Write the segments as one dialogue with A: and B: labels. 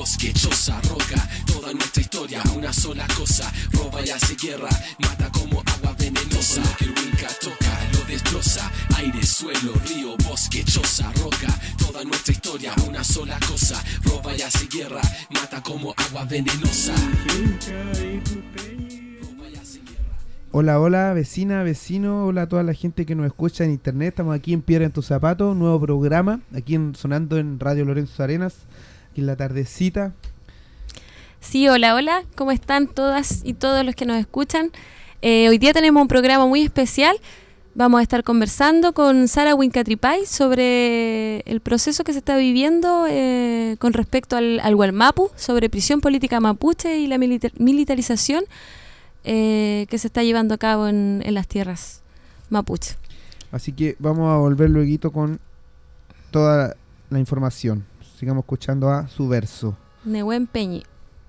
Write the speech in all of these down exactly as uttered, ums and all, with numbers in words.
A: bosque, choza, roca. Toda nuestra historia, una sola cosa. Roba y hace guerra, mata como agua venenosa. Todo lo que el Winca toca, lo destroza. Aire, suelo, río, bosque, choza, roca. Toda nuestra historia, una sola cosa. Roba y hace guerra, mata como agua venenosa.
B: Hola, hola, vecina, vecino, hola a toda la gente que nos escucha en internet. Estamos aquí en Piedra en tu Zapato, nuevo programa, aquí en, sonando en Radio Lorenzo Arenas, aquí en la tardecita.
C: Sí, hola, hola, ¿cómo están todas y todos los que nos escuchan? Eh, hoy día tenemos un programa muy especial. Vamos a estar conversando con Sara Wincatripay sobre el proceso que se está viviendo eh, con respecto al, al Gualmapu, sobre prisión política mapuche y la militar, militarización Eh, que se está llevando a cabo en, en las tierras mapuche.
B: Así que vamos a volver luego con toda la información. Sigamos escuchando a su verso.
C: Nehuen Peñi.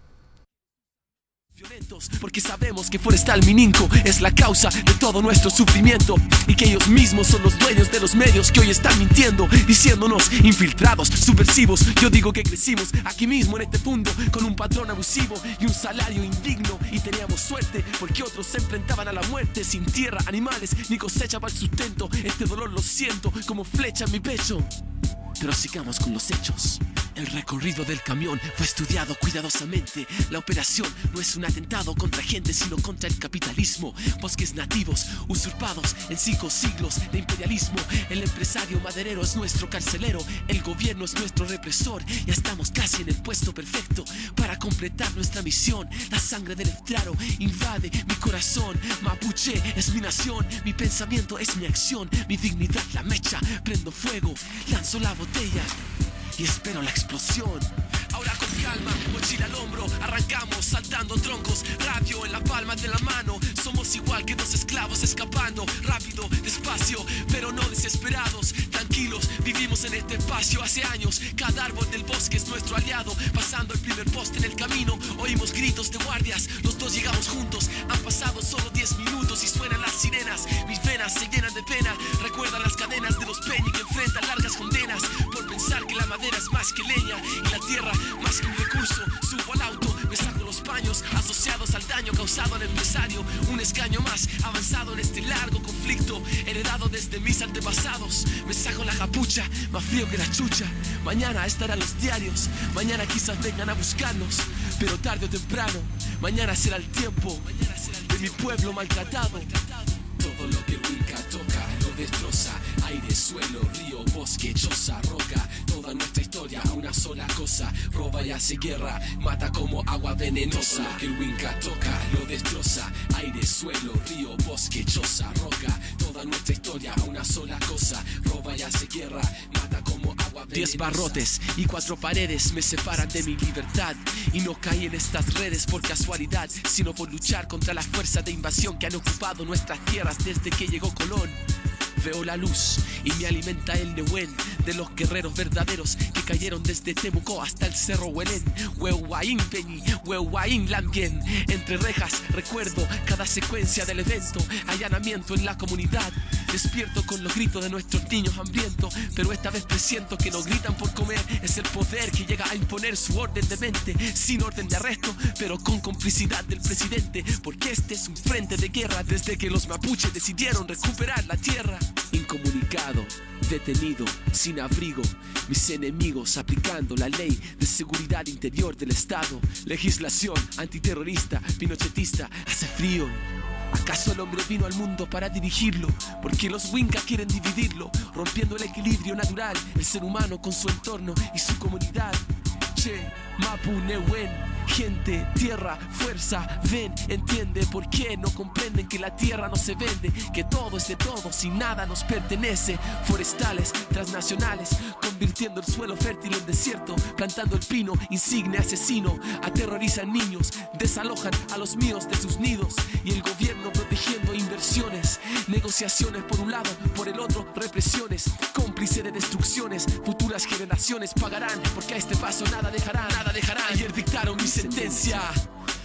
A: Violentos, porque sabemos que Forestal Mininco es la causa de todo nuestro sufrimiento y que ellos mismos son los dueños de los medios que hoy están mintiendo, diciéndonos infiltrados, subversivos. Yo digo que crecimos aquí mismo en este mundo con un patrón abusivo y un salario indigno, y teníamos suerte porque otros se enfrentaban a la muerte sin tierra, animales ni cosecha para el sustento. Este dolor lo siento como flecha en mi pecho. Pero sigamos con los hechos. El recorrido del camión fue estudiado cuidadosamente. La operación no es un atentado contra gente, sino contra el capitalismo. Bosques nativos usurpados en cinco siglos de imperialismo. El empresario maderero es nuestro carcelero. El gobierno es nuestro represor. Ya estamos casi en el puesto perfecto para completar nuestra misión. La sangre del Eftraro invade mi corazón. Mapuche es mi nación. Mi pensamiento es mi acción. Mi dignidad la mecha. Prendo fuego, lanzo la botella y espero la explosión. Ahora con calma, mochila al hombro, arrancamos saltando troncos, radio en la palma de la mano. Somos igual que dos esclavos escapando, rápido, despacio, pero no desesperados. Tranquilos, vivimos en este espacio hace años. Cada árbol del bosque es nuestro aliado. Pasando el primer poste en el camino, oímos gritos de guardias. Los dos llegamos juntos, han pasado solo diez minutos y suenan las sirenas. Mis venas se llenan de pena, recuerdan las cadenas de los Peñi que enfrentan largas condenas por pensar que la madera es más que leña y la tierra más que un recurso. Subo al auto, me saco los paños asociados al daño causado al empresario. Un escaño más avanzado en este largo conflicto heredado desde mis antepasados. Me saco la capucha, más frío que la chucha. Mañana estarán los diarios, mañana quizás vengan a buscarnos, pero tarde o temprano, mañana será el tiempo de mi pueblo maltratado. Todo lo que el Winca toca lo destroza. Aire, suelo, río, bosque, choza, roca. Toda nuestra historia, una sola cosa. Roba y hace guerra, mata como agua venenosa. Todo lo que el Winca toca lo destroza. Aire, suelo, río, bosque, choza, roca. Toda nuestra historia, una sola cosa. Roba y hace guerra, mata como agua venenosa. Diez barrotes y cuatro paredes me separan de mi libertad. Y no caí en estas redes por casualidad, sino por luchar contra las fuerzas de invasión que han ocupado nuestras tierras desde que llegó Colón. Veo la luz y me alimenta el Nehuen de los guerreros verdaderos que cayeron desde Temuco hasta el Cerro Huelén. Huehuaín Peñi, Huehuaín Lambien. Entre rejas recuerdo cada secuencia del evento. Allanamiento en la comunidad. Despierto con los gritos de nuestros niños hambrientos, pero esta vez presiento que no gritan por comer. Es el poder que llega a imponer su orden de mente, sin orden de arresto, pero con complicidad del presidente. Porque este es un frente de guerra desde que los mapuches decidieron recuperar la tierra. Incomunicado, detenido, sin abrigo, mis enemigos aplicando la ley de seguridad interior del Estado. Legislación antiterrorista, pinochetista, hace frío. ¿Acaso el hombre vino al mundo para dirigirlo? Porque los Winca quieren dividirlo, rompiendo el equilibrio natural, el ser humano con su entorno y su comunidad. Che, Mapu, Nehuen, gente, tierra, fuerza, ven, entiende por qué no comprenden que la tierra no se vende, que todo es de todos y nada nos pertenece. Forestales, transnacionales, convirtiendo el suelo fértil en desierto, plantando el pino, insigne asesino, aterrorizan niños, desalojan a los míos de sus nidos, y el gobierno protegiendo inversiones, negociaciones por un lado, por el otro represiones, cómplice de destrucciones, futuras generaciones pagarán, porque a este paso nada dejarán, nada dejarán. Ayer dictaron mi sentencia,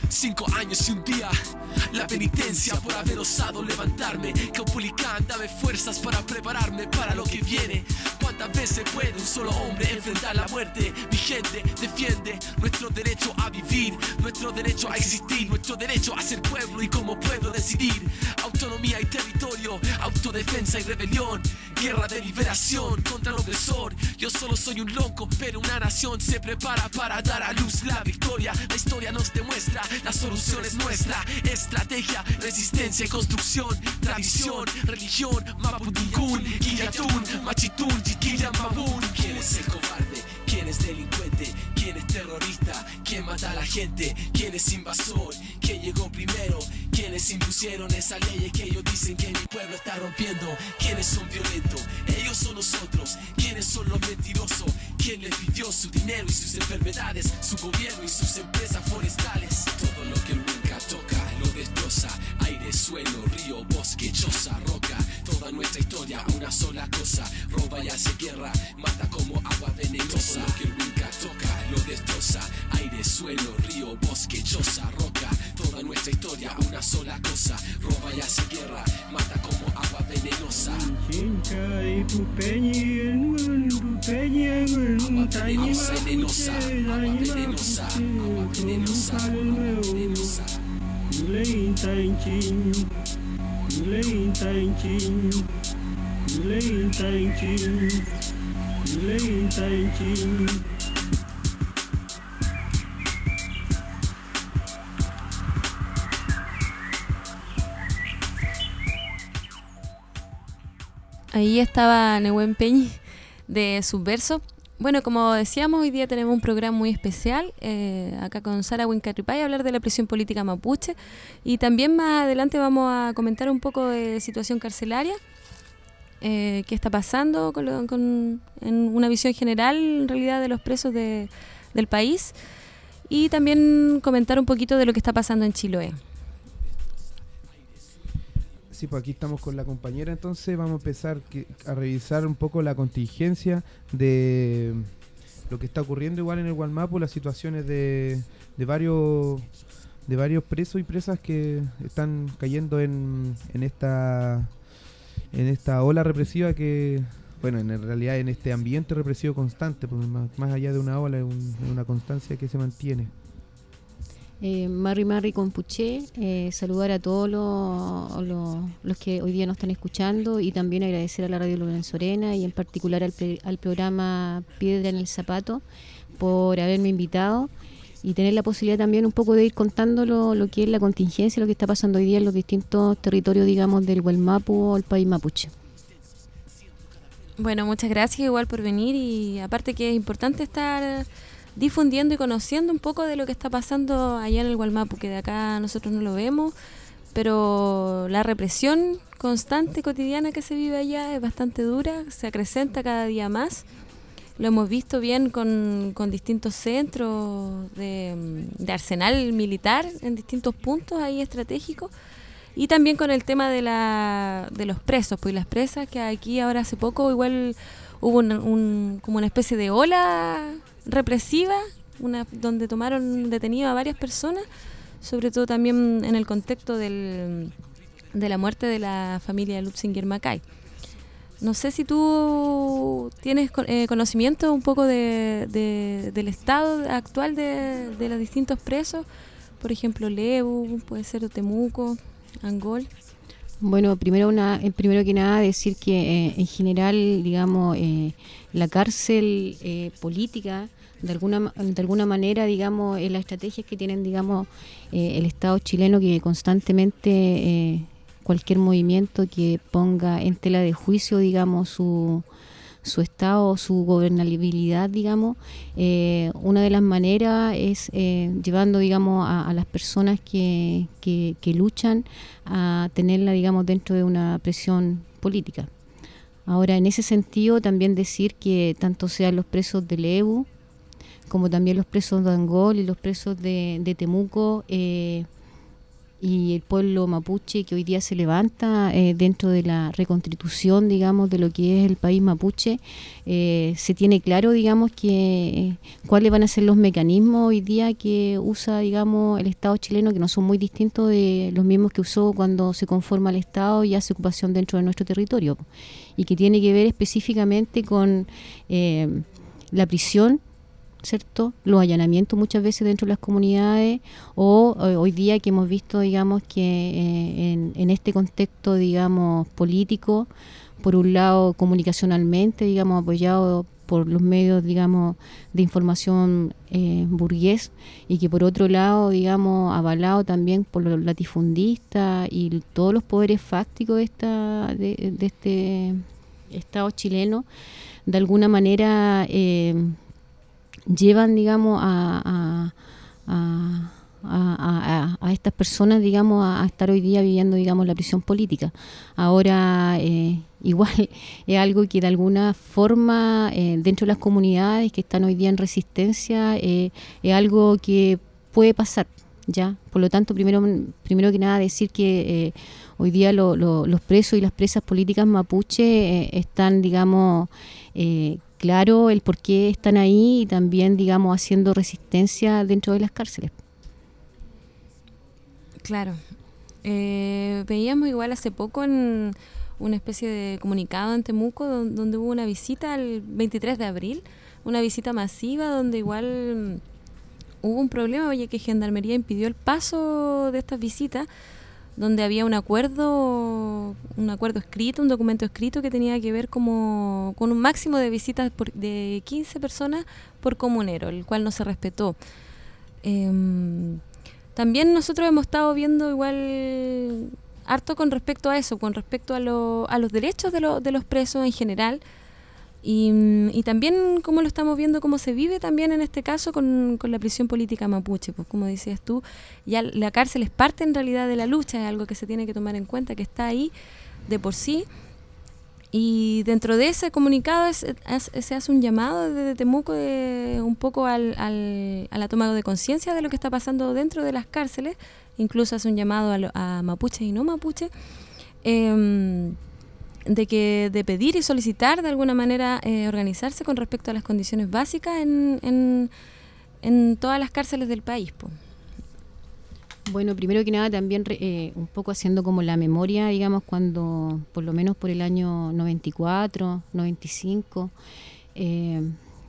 A: Cinco años y un día, la penitencia por haber osado levantarme. Caupolicán, dame fuerzas para prepararme para lo que viene. ¿Cuántas veces puede un solo hombre enfrentar la muerte? Mi gente defiende nuestro derecho a vivir, nuestro derecho a existir, nuestro derecho a ser pueblo y como pueblo decidir. Autonomía y territorio, autodefensa y rebelión, guerra de liberación contra el opresor. Yo solo soy un loco, pero una nación se prepara para dar a luz la victoria. La historia nos demuestra, la solución es nuestra. Estrategia, resistencia y construcción, tradición, religión, Mapudungún, Quillatún, Machitún, Chiquilla, Mabún. ¿Quién es el cobarde? ¿Quién es delincuente? ¿Quién es terrorista? ¿Quién mata a la gente? ¿Quién es invasor? ¿Quién llegó primero? ¿Quiénes impusieron esas leyes que ellos dicen que mi pueblo está rompiendo? ¿Quiénes son violentos? Ellos son nosotros. ¿Quiénes son los mentirosos? ¿Quién les pidió su dinero y sus enfermedades? Su gobierno y sus empresas forestales. Todo lo que el Winca toca lo destroza. Aire, suelo, río, bosque, choza, roca. Toda nuestra historia, una sola cosa. Roba y hace guerra, mata como agua venenosa. Todo lo que el Winca toca lo destroza. Aire, suelo, río, bosque, choza, roca. Toda nuestra historia, una sola cosa. Roba y hace guerra, mata como agua venenosa. Agua venenosa, venenosa, agua venenosa, agua venenosa, agua venenosa.
C: Ahí estaba Nehuen Peñi de Subverso. Bueno, como decíamos, hoy día tenemos un programa muy especial, eh, acá con Sara Wincatripay, a hablar de la prisión política mapuche. Y también más adelante vamos a comentar un poco de situación carcelaria, eh, qué está pasando con, lo, con en una visión general, en realidad, de los presos de, del país. Y también comentar un poquito de lo que está pasando en Chiloé.
B: Sí, pues aquí estamos con la compañera, entonces vamos a empezar que, a revisar un poco la contingencia de lo que está ocurriendo igual en el Gualmapu, las situaciones de, de varios de varios presos y presas que están cayendo en, en esta en esta ola represiva que, bueno, en realidad en este ambiente represivo constante, pues más, más allá de una ola, es un, una constancia que se mantiene.
D: Eh, Marri Marri Compuché, eh, saludar a todos los, los, los que hoy día nos están escuchando y también agradecer a la Radio Lorenzo Arena y en particular al, pre, al programa Piedra en el Zapato por haberme invitado y tener la posibilidad también un poco de ir contando lo, lo que es la contingencia, lo que está pasando hoy día en los distintos territorios, digamos, del Gualmapu o el país mapuche.
C: Bueno, muchas gracias igual por venir y aparte que es importante estar difundiendo y conociendo un poco de lo que está pasando allá en el Gualmapu, que de acá nosotros no lo vemos, pero la represión constante, cotidiana que se vive allá es bastante dura, se acrecenta cada día más. Lo hemos visto bien con, con distintos centros de, de arsenal militar en distintos puntos ahí estratégicos y también con el tema de, la, de los presos, pues las presas, que aquí ahora hace poco igual hubo un, un, como una especie de ola represiva, una donde tomaron detenido a varias personas, sobre todo también en el contexto del, de la muerte de la familia Lutzinger Macay. No sé si tú tienes eh, conocimiento un poco de, de, del estado actual de, de los distintos presos, por ejemplo Lebu, puede ser Temuco, Angol.
D: Bueno, primero una, primero que nada decir que eh, en general, digamos, eh, la cárcel eh, política, de alguna de alguna manera, digamos, eh, las estrategias que tienen, digamos, eh, el Estado chileno, que constantemente eh, cualquier movimiento que ponga en tela de juicio, digamos, su su estado, su gobernabilidad, digamos, eh, una de las maneras es eh, llevando, digamos, a, a las personas que, que, que luchan a tenerla, digamos, dentro de una presión política. Ahora, en ese sentido, también decir que tanto sean los presos del E U, como también los presos de Angol y los presos de, de Temuco, eh, y el pueblo mapuche que hoy día se levanta eh, dentro de la reconstitución, digamos, de lo que es el país mapuche, eh, se tiene claro, digamos, que eh, cuáles van a ser los mecanismos hoy día que usa, digamos, el Estado chileno, que no son muy distintos de los mismos que usó cuando se conforma el Estado y hace ocupación dentro de nuestro territorio, y que tiene que ver específicamente con eh, la prisión, ¿cierto? Los allanamientos muchas veces dentro de las comunidades, o eh, hoy día que hemos visto, digamos, que eh, en, en este contexto, digamos, político, por un lado comunicacionalmente, digamos, apoyado por los medios, digamos, de información eh, burgués, y que por otro lado, digamos, avalado también por los latifundistas y todos los poderes fácticos de, esta, de, de este Estado chileno, de alguna manera eh, llevan, digamos, a, a, a, a, a, a estas personas, digamos, a, a estar hoy día viviendo, digamos, la prisión política. Ahora, eh, igual es algo que de alguna forma, eh, dentro de las comunidades que están hoy día en resistencia, eh, es algo que puede pasar, ¿ya? Por lo tanto, primero, primero que nada, decir que eh, hoy día lo, lo, los presos y las presas políticas mapuche eh, están, digamos, eh, claro el por qué están ahí, y también, digamos, haciendo resistencia dentro de las cárceles.
C: Claro. Eh, veíamos igual hace poco en una especie de comunicado en Temuco donde, donde hubo una visita el veintitrés de abril, una visita masiva donde igual hubo un problema, oye, que Gendarmería impidió el paso de estas visitas, donde había un acuerdo, un acuerdo escrito, un documento escrito que tenía que ver como con un máximo de visitas por, de quince personas por comunero, el cual no se respetó. Eh, también nosotros hemos estado viendo igual harto con respecto a eso, con respecto a, lo, a los derechos de, lo, de los presos en general, y, y también cómo lo estamos viendo, cómo se vive también en este caso con, con la prisión política mapuche. Pues como decías tú, ya la cárcel es parte en realidad de la lucha, es algo que se tiene que tomar en cuenta, que está ahí de por sí, y dentro de ese comunicado es, es, se hace un llamado desde Temuco de, un poco al, al, a la toma de conciencia de lo que está pasando dentro de las cárceles, incluso hace un llamado a, lo, a mapuches y no mapuches, eh, de que de pedir y solicitar de alguna manera eh, organizarse con respecto a las condiciones básicas en, en, en todas las cárceles del país, po.
D: Bueno, primero que nada también eh, un poco haciendo como la memoria, digamos, cuando por lo menos por el año noventa y cuatro, noventa y cinco, eh,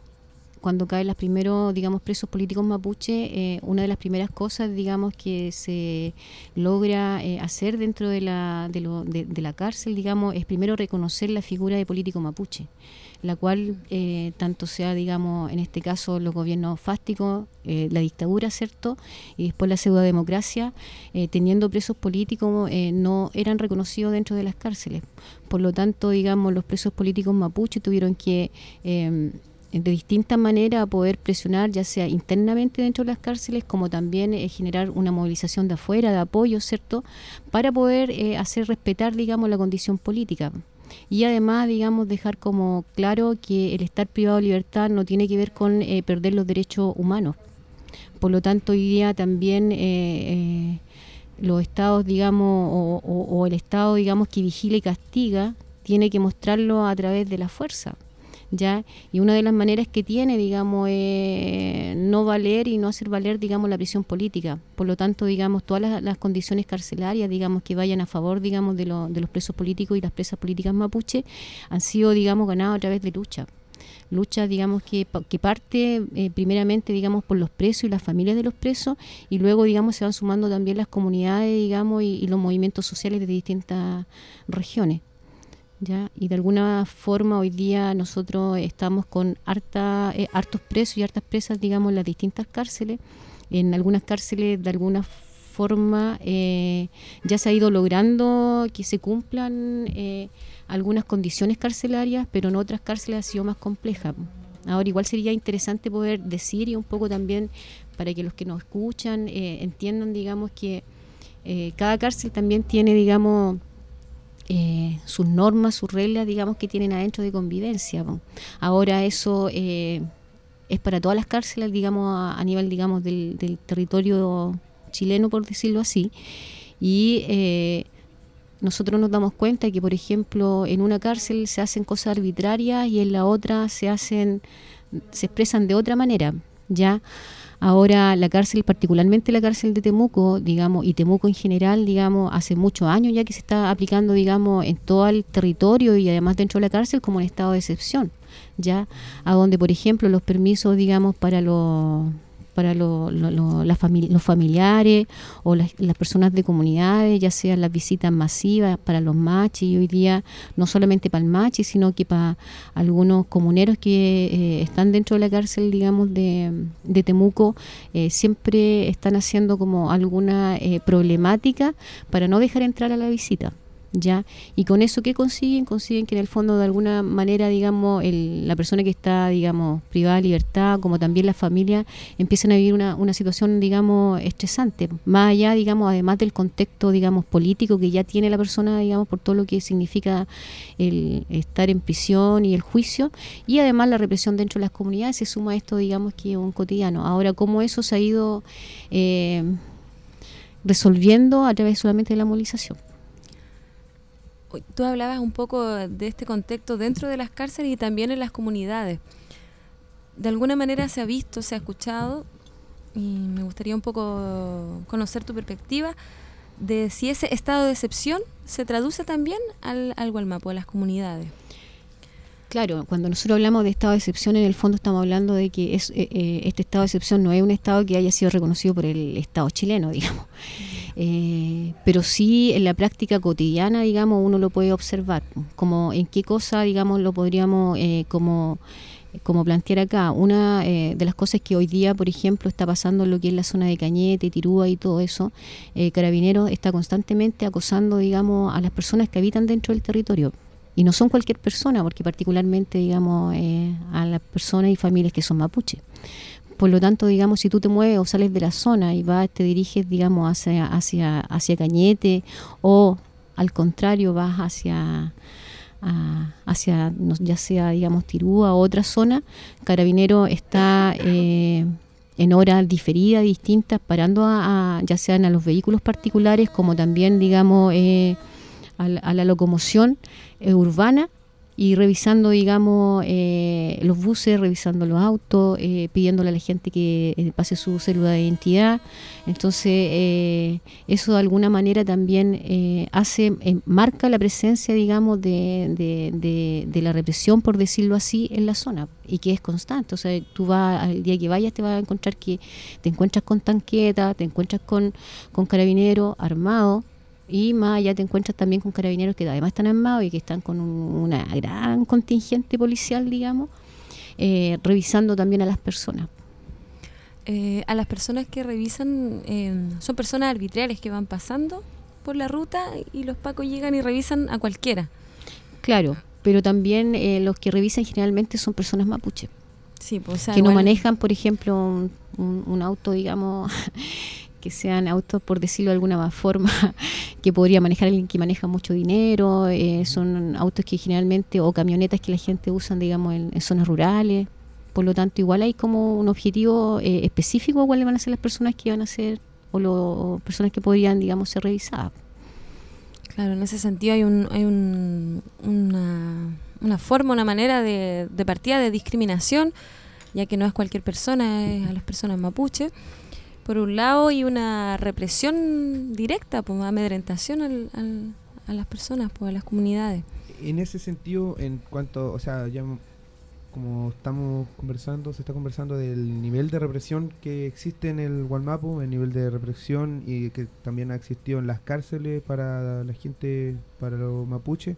D: cuando caen los primeros, digamos, presos políticos mapuche, eh, una de las primeras cosas, digamos, que se logra eh, hacer dentro de la, de, lo, de, de la cárcel, digamos, es primero reconocer la figura de político mapuche, la cual eh, tanto sea, digamos, en este caso los gobiernos fásticos, eh, la dictadura, ¿cierto?, y después la pseudodemocracia, eh, teniendo presos políticos, eh, no eran reconocidos dentro de las cárceles. Por lo tanto, digamos, los presos políticos mapuche tuvieron que eh, de distintas maneras poder presionar, ya sea internamente dentro de las cárceles, como también eh, generar una movilización de afuera, de apoyo, ¿cierto?, para poder eh, hacer respetar, digamos, la condición política. Y además, digamos, dejar como claro que el estar privado de libertad no tiene que ver con eh, perder los derechos humanos. Por lo tanto, hoy día también eh, eh, los estados, digamos, o, o, o el estado, digamos, que vigila y castiga, tiene que mostrarlo a través de la fuerza, ¿ya? Y una de las maneras que tiene, digamos, eh, no valer y no hacer valer, digamos, la prisión política. Por lo tanto, digamos, todas las, las condiciones carcelarias, digamos, que vayan a favor, digamos, de, lo, de los presos políticos y las presas políticas mapuche han sido, digamos, ganadas a través de lucha. Lucha, digamos, que, que parte eh, primeramente, digamos, por los presos y las familias de los presos, y luego, digamos, se van sumando también las comunidades, digamos, y, y los movimientos sociales de distintas regiones. ¿Ya? Y de alguna forma hoy día nosotros estamos con harta, eh, hartos presos y hartas presas, digamos, en las distintas cárceles. En algunas cárceles de alguna forma eh, ya se ha ido logrando que se cumplan eh, algunas condiciones carcelarias, pero en otras cárceles ha sido más compleja. Ahora igual sería interesante poder decir, y un poco también para que los que nos escuchan eh, entiendan, digamos, que eh, cada cárcel también tiene, digamos, Eh, sus normas, sus reglas, digamos, que tienen adentro de convivencia. Ahora eso eh, es para todas las cárceles, digamos, a, a nivel, digamos, del, del territorio chileno, por decirlo así. Y eh, nosotros nos damos cuenta que, por ejemplo, en una cárcel se hacen cosas arbitrarias y en la otra se hacen, se expresan de otra manera, ¿ya? Ahora la cárcel, particularmente la cárcel de Temuco, digamos, y Temuco en general, digamos, hace muchos años ya que se está aplicando, digamos, en todo el territorio y además dentro de la cárcel como un estado de excepción, ya, a donde, por ejemplo, los permisos, digamos, para los para lo, lo, lo, la famili- los familiares o las, las personas de comunidades, ya sean las visitas masivas para los machis, y hoy día no solamente para el machi, sino que para algunos comuneros que eh, están dentro de la cárcel, digamos, de, de Temuco, eh, siempre están haciendo como alguna eh, problemática para no dejar entrar a la visita. ¿Ya? Y con eso, ¿qué consiguen? Consiguen que en el fondo, de alguna manera, digamos, el, la persona que está, digamos, privada de libertad, como también la familia, empiezan a vivir una, una situación, digamos, estresante, más allá, digamos, además del contexto, digamos, político que ya tiene la persona, digamos, por todo lo que significa el estar en prisión y el juicio, y además la represión dentro de las comunidades, se suma esto, digamos, que es un cotidiano. Ahora, ¿cómo eso se ha ido eh, resolviendo a través solamente de la movilización?
C: Tú hablabas un poco de este contexto dentro de las cárceles y también en las comunidades. De alguna manera se ha visto, se ha escuchado, y me gustaría un poco conocer tu perspectiva de si ese estado de excepción se traduce también al, al Gualmapu, a las comunidades.
D: Claro, cuando nosotros hablamos de estado de excepción, en el fondo estamos hablando de que es, eh, eh, este estado de excepción no es un estado que haya sido reconocido por el Estado chileno, digamos. Eh, pero sí en la práctica cotidiana, digamos, uno lo puede observar, como en qué cosa, digamos, lo podríamos eh, como, como plantear acá. Una eh, de las cosas que hoy día, por ejemplo, está pasando en lo que es la zona de Cañete, Tirúa y todo eso, eh, Carabineros está constantemente acosando, digamos, a las personas que habitan dentro del territorio. Y no son cualquier persona, porque particularmente, digamos, eh, a las personas y familias que son mapuches. Por lo tanto, digamos, si tú te mueves o sales de la zona y vas, te diriges, digamos, hacia, hacia, hacia Cañete, o al contrario vas hacia, a, hacia no, ya sea, digamos, Tirúa o otra zona, Carabinero está eh, en horas diferidas, distintas, parando a, a, ya sean a los vehículos particulares como también, digamos, eh, a, la, a la locomoción eh, urbana, y revisando, digamos, eh, los buses, revisando los autos, eh, pidiéndole a la gente que eh, pase su cédula de identidad. Entonces, eh, eso de alguna manera también eh, hace, eh, marca la presencia, digamos, de, de, de, de la represión, por decirlo así, en la zona, y que es constante. O sea, tú vas, al día que vayas te vas a encontrar que te encuentras con tanquetas, te encuentras con, con carabineros armados, y más allá te encuentras también con carabineros que además están armados y que están con un, una gran contingente policial, digamos, eh, revisando también a las personas.
C: Eh, a las personas que revisan, eh, son personas arbitrarias que van pasando por la ruta y los pacos llegan y revisan a cualquiera.
D: Claro, pero también eh, los que revisan generalmente son personas mapuches.
C: Sí, pues, o sea,
D: que
C: igual...
D: no manejan, por ejemplo, un, un, un auto, digamos... que sean autos, por decirlo de alguna forma, que podría manejar alguien que maneja mucho dinero, eh, son autos que generalmente, o camionetas que la gente usa, digamos, en, en zonas rurales. Por lo tanto, igual hay como un objetivo eh, específico a cuáles van a ser las personas que van a ser, o las personas que podrían, digamos, ser revisadas.
C: Claro, en ese sentido hay un hay un, una, una forma, una manera de, de partida de discriminación, ya que no es cualquier persona, es a las personas mapuche, por un lado, y una represión directa, pues amedrentación al, al, a las personas, pues a las comunidades.
B: En ese sentido, en cuanto, o sea, ya como estamos conversando, se está conversando del nivel de represión que existe en el Gualmapu, el nivel de represión y que también ha existido en las cárceles para la gente, para los mapuches.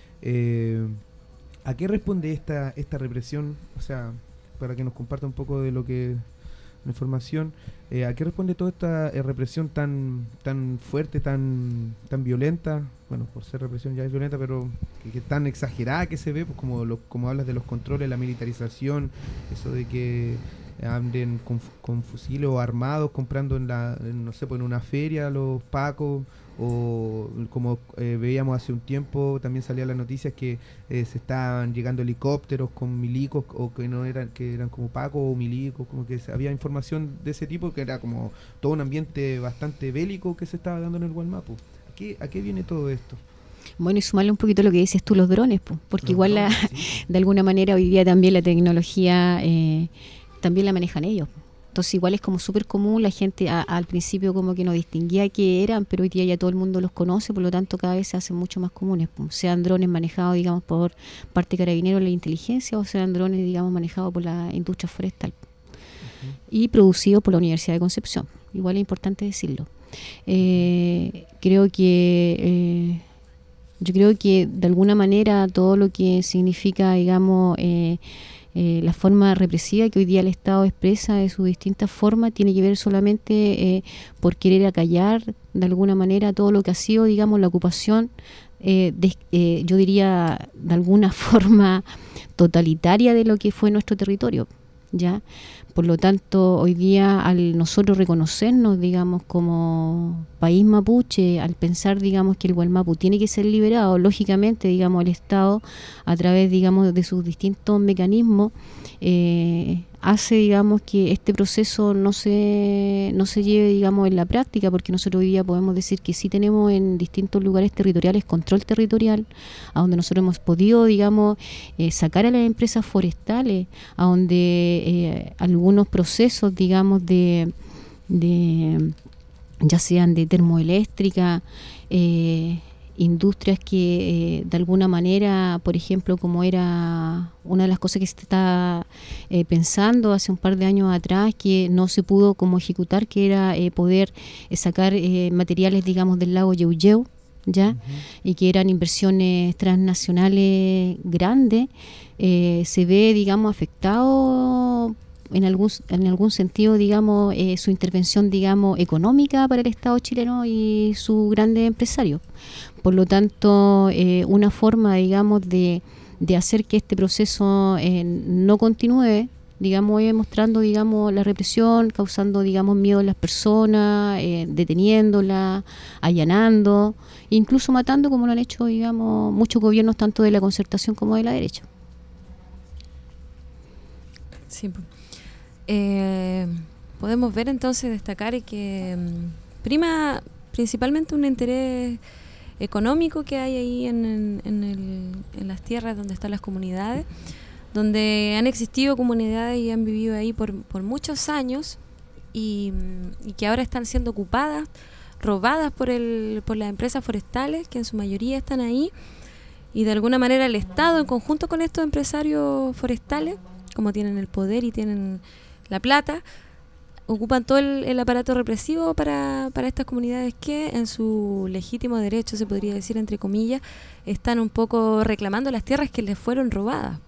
B: Eh, ¿A qué responde esta esta represión? O sea, para que nos comparta un poco de lo que la información, eh, ¿a qué responde toda esta eh, represión tan tan fuerte, tan tan violenta? Bueno, por ser represión ya es violenta, pero que, que tan exagerada que se ve, pues como lo, como hablas de los controles, la militarización, eso de que anden con, con fusiles o armados comprando en la, en, no sé, pues en una feria los pacos, o como eh, veíamos hace un tiempo, también salían las noticias que eh, se estaban llegando helicópteros con milicos, o que no eran, que eran como pacos o milicos, como que había información de ese tipo, que era como todo un ambiente bastante bélico que se estaba dando en el Gualmapu. ¿A qué, a qué viene todo esto?
D: Bueno, y sumarle un poquito lo que dices tú, los drones, pues, porque
B: Los
D: igual
B: drones,
D: la,
B: sí.
D: de alguna manera hoy día también la tecnología eh, también la manejan ellos. Entonces igual es como súper común, la gente a, al principio como que no distinguía qué eran, pero hoy día ya todo el mundo los conoce, por lo tanto cada vez se hacen mucho más comunes, pues, sean drones manejados, digamos, por parte de Carabineros, la inteligencia, o sean drones, digamos, manejados por la industria forestal uh-huh. y producidos por la Universidad de Concepción. Igual es importante decirlo. Eh, creo que... Eh, Yo creo que de alguna manera todo lo que significa, digamos, eh, eh, la forma represiva que hoy día el Estado expresa de sus distintas formas tiene que ver solamente eh, por querer acallar de alguna manera todo lo que ha sido, digamos, la ocupación, eh, de, eh, yo diría, de alguna forma totalitaria de lo que fue nuestro territorio, ¿ya? Por lo tanto, hoy día al nosotros reconocernos, digamos, como país mapuche, al pensar, digamos, que el Gualmapu tiene que ser liberado, lógicamente, digamos, el Estado, a través, digamos, de sus distintos mecanismos, eh, hace, digamos, que este proceso no se no se lleve, digamos, en la práctica, porque nosotros hoy día podemos decir que sí tenemos en distintos lugares territoriales control territorial, a donde nosotros hemos podido, digamos, eh, sacar a las empresas forestales, a donde eh, algunos procesos, digamos, de, de ya sean de termoeléctrica, eh, industrias que eh, de alguna manera, por ejemplo, como era una de las cosas que se está eh, pensando hace un par de años atrás, que no se pudo como ejecutar, que era eh, poder eh, sacar eh, materiales, digamos, del lago Yeuyeu, ¿ya? Uh-huh. Y que eran inversiones transnacionales grandes, eh, se ve, digamos, afectado en algún en algún sentido, digamos, eh, su intervención, digamos, económica para el Estado chileno y sus grandes empresarios. Por lo tanto, eh, una forma, digamos, de, de hacer que este proceso eh, no continúe, digamos, es mostrando, digamos, la represión, causando, digamos, miedo a las personas, eh, deteniéndolas, allanando, incluso matando, como lo han hecho, digamos, muchos gobiernos, tanto de la concertación como de la derecha.
C: Sí. Eh, podemos ver entonces, destacar que um, prima principalmente un interés económico que hay ahí en, en, en, el, en las tierras donde están las comunidades, donde han existido comunidades y han vivido ahí por, por muchos años y, y que ahora están siendo ocupadas, robadas por, el, por las empresas forestales, que en su mayoría están ahí, y de alguna manera el Estado, en conjunto con estos empresarios forestales, como tienen el poder y tienen la plata, ocupan todo el, el aparato represivo para, para estas comunidades que en su legítimo derecho, se podría decir entre comillas, están un poco reclamando las tierras que les fueron robadas.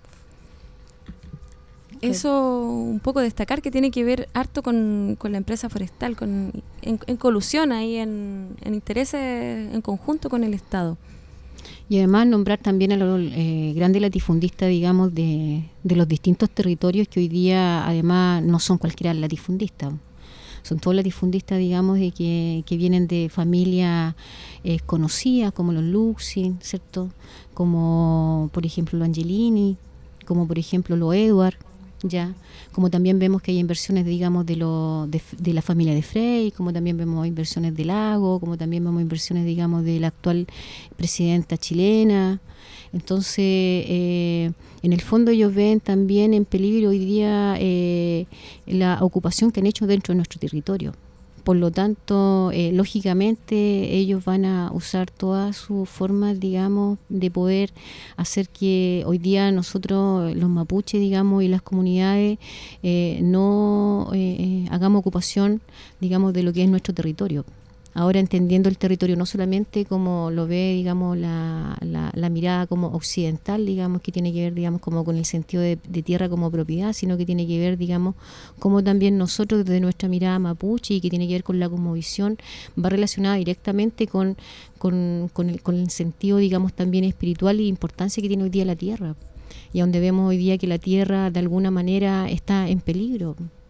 C: Okay. Eso un poco destacar que tiene que ver harto con, con la empresa forestal, con en, en colusión ahí, en, en intereses en conjunto con el Estado.
D: Y además nombrar también a los eh, grandes latifundistas, digamos, de, de los distintos territorios que hoy día además no son cualquiera latifundistas. Son todos latifundistas, digamos, de que, que vienen de familias eh, conocidas, como los Luxin, ¿cierto? Como, por ejemplo, los Angelini, como, por ejemplo, los Edward, ya, como también vemos que hay inversiones, digamos, de, lo, de, de la familia de Frey, como también vemos inversiones de Lago, como también vemos inversiones, digamos, de la actual presidenta chilena. Entonces, eh, en el fondo ellos ven también en peligro hoy día eh, la ocupación que han hecho dentro de nuestro territorio. Por lo tanto, eh, lógicamente ellos van a usar todas sus formas, digamos, de poder hacer que hoy día nosotros, los mapuches, digamos, y las comunidades, eh, no eh, hagamos ocupación, digamos, de lo que es nuestro territorio. Ahora entendiendo el territorio no solamente como lo ve, digamos, la, la, la mirada como occidental, digamos, que tiene que ver, digamos, como con el sentido de, de tierra como propiedad, sino que tiene que ver, digamos, como también nosotros desde nuestra mirada mapuche, y que tiene que ver con la cosmovisión, va relacionada directamente con, con, con, el, con el sentido, digamos, también espiritual y importancia que tiene hoy día la tierra, y donde vemos hoy día que la tierra de alguna manera está en peligro.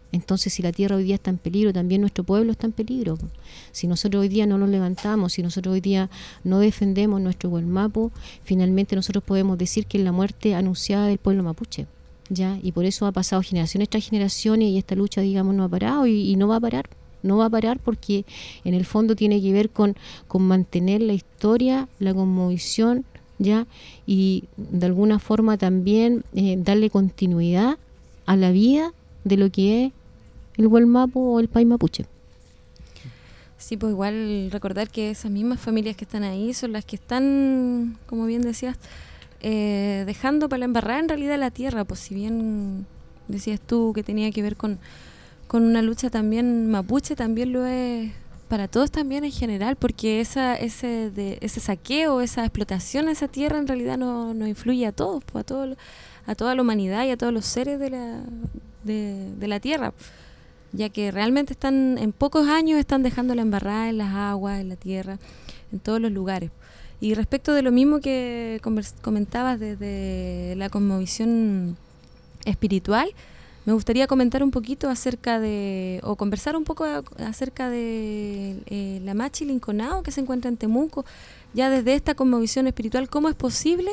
D: Entonces, si la tierra hoy día está en peligro, también nuestro pueblo está en peligro. Si nosotros hoy día no nos levantamos, si nosotros hoy día no defendemos nuestro Gualmapu, finalmente nosotros podemos decir que es la muerte anunciada del pueblo mapuche, ¿ya? Y por eso ha pasado generaciones tras generaciones y esta lucha, digamos, no ha parado y, y no va a parar. No va a parar porque en el fondo tiene que ver con, con mantener la historia, la cosmovisión, ¿ya? Y de alguna forma también eh, darle continuidad a la vida de lo que es el Gualmapu o el país mapuche.
C: Sí, pues igual recordar que esas mismas familias que están ahí son las que están, como bien decías, eh, dejando para la embarrada en realidad la tierra, pues si bien decías tú que tenía que ver con con una lucha también mapuche, también lo es para todos también en general, porque esa ese de, ese saqueo, esa explotación a esa tierra en realidad nos no influye a todos, pues a todo, a toda la humanidad y a todos los seres de la de, de la tierra, ya que realmente están en pocos años están dejando la embarrada en las aguas, en la tierra, en todos los lugares. Y respecto de lo mismo que convers- comentabas desde la cosmovisión espiritual, me gustaría comentar un poquito acerca de, o conversar un poco acerca de eh, la Machi Linconao que se encuentra en Temuco. Ya desde esta cosmovisión espiritual, ¿cómo es posible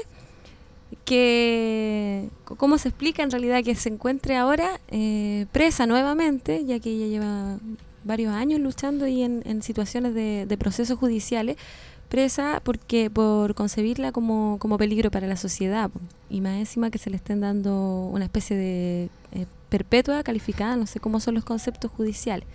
C: que, cómo se explica en realidad que se encuentre ahora eh, presa nuevamente, ya que ella lleva varios años luchando y en, en situaciones de, de procesos judiciales, presa porque por concebirla como, como peligro para la sociedad, y más encima que se le estén dando una especie de eh, perpetua calificada, no sé cómo son los conceptos judiciales.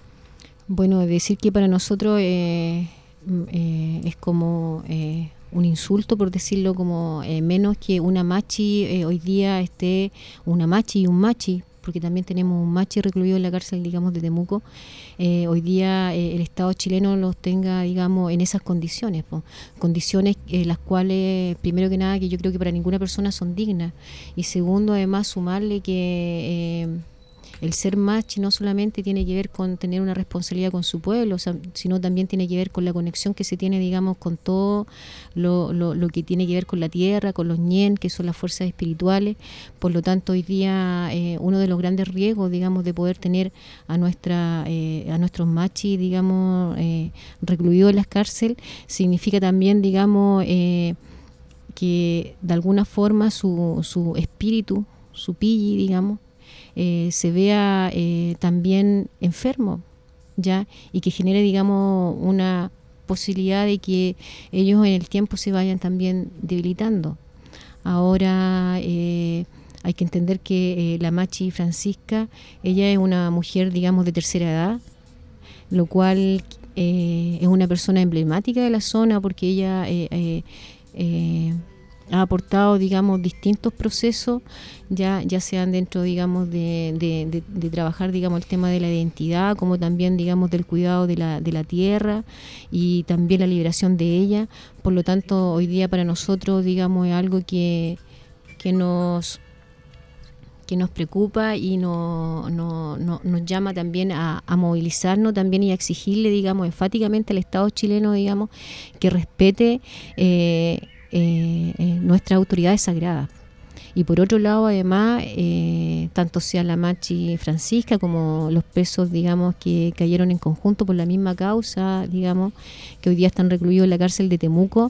D: Bueno, decir que para nosotros eh, eh, es como eh, un insulto, por decirlo como eh, menos que una machi eh, hoy día esté una machi y un machi, porque también tenemos un machi recluido en la cárcel, digamos, de Temuco. Eh, hoy día eh, el Estado chileno los tenga, digamos, en esas condiciones, po. Condiciones eh, las cuales, primero que nada, que yo creo que para ninguna persona son dignas. Y segundo, además, sumarle que eh, el ser machi no solamente tiene que ver con tener una responsabilidad con su pueblo, o sea, sino también tiene que ver con la conexión que se tiene, digamos, con todo lo, lo, lo que tiene que ver con la tierra, con los ñen, que son las fuerzas espirituales. Por lo tanto, hoy día eh, uno de los grandes riesgos, digamos, de poder tener a nuestra eh, a nuestros machis, digamos, eh, recluidos en las cárceles, significa también, digamos, eh, que de alguna forma su, su espíritu, su pilli, digamos, Eh, se vea eh, también enfermo, ya, y que genere, digamos, una posibilidad de que ellos en el tiempo se vayan también debilitando. Ahora eh, hay que entender que eh, la Machi Francisca, ella es una mujer, digamos, de tercera edad, lo cual eh, es una persona emblemática de la zona porque ella eh, eh, eh, ha aportado, digamos, distintos procesos, ya ya sean dentro, digamos, de, de, de, de trabajar, digamos, el tema de la identidad, como también, digamos, del cuidado de la, de la tierra y también la liberación de ella. Por lo tanto, hoy día para nosotros, digamos, es algo que, que nos que nos preocupa y no, no, no, nos llama también a, a movilizarnos también y a exigirle, digamos, enfáticamente al Estado chileno, digamos, que respete eh, Eh, eh, nuestras autoridades sagradas. Y por otro lado, además, eh, tanto sea la Machi Francisca como los presos, digamos, que cayeron en conjunto por la misma causa, digamos, que hoy día están recluidos en la cárcel de Temuco,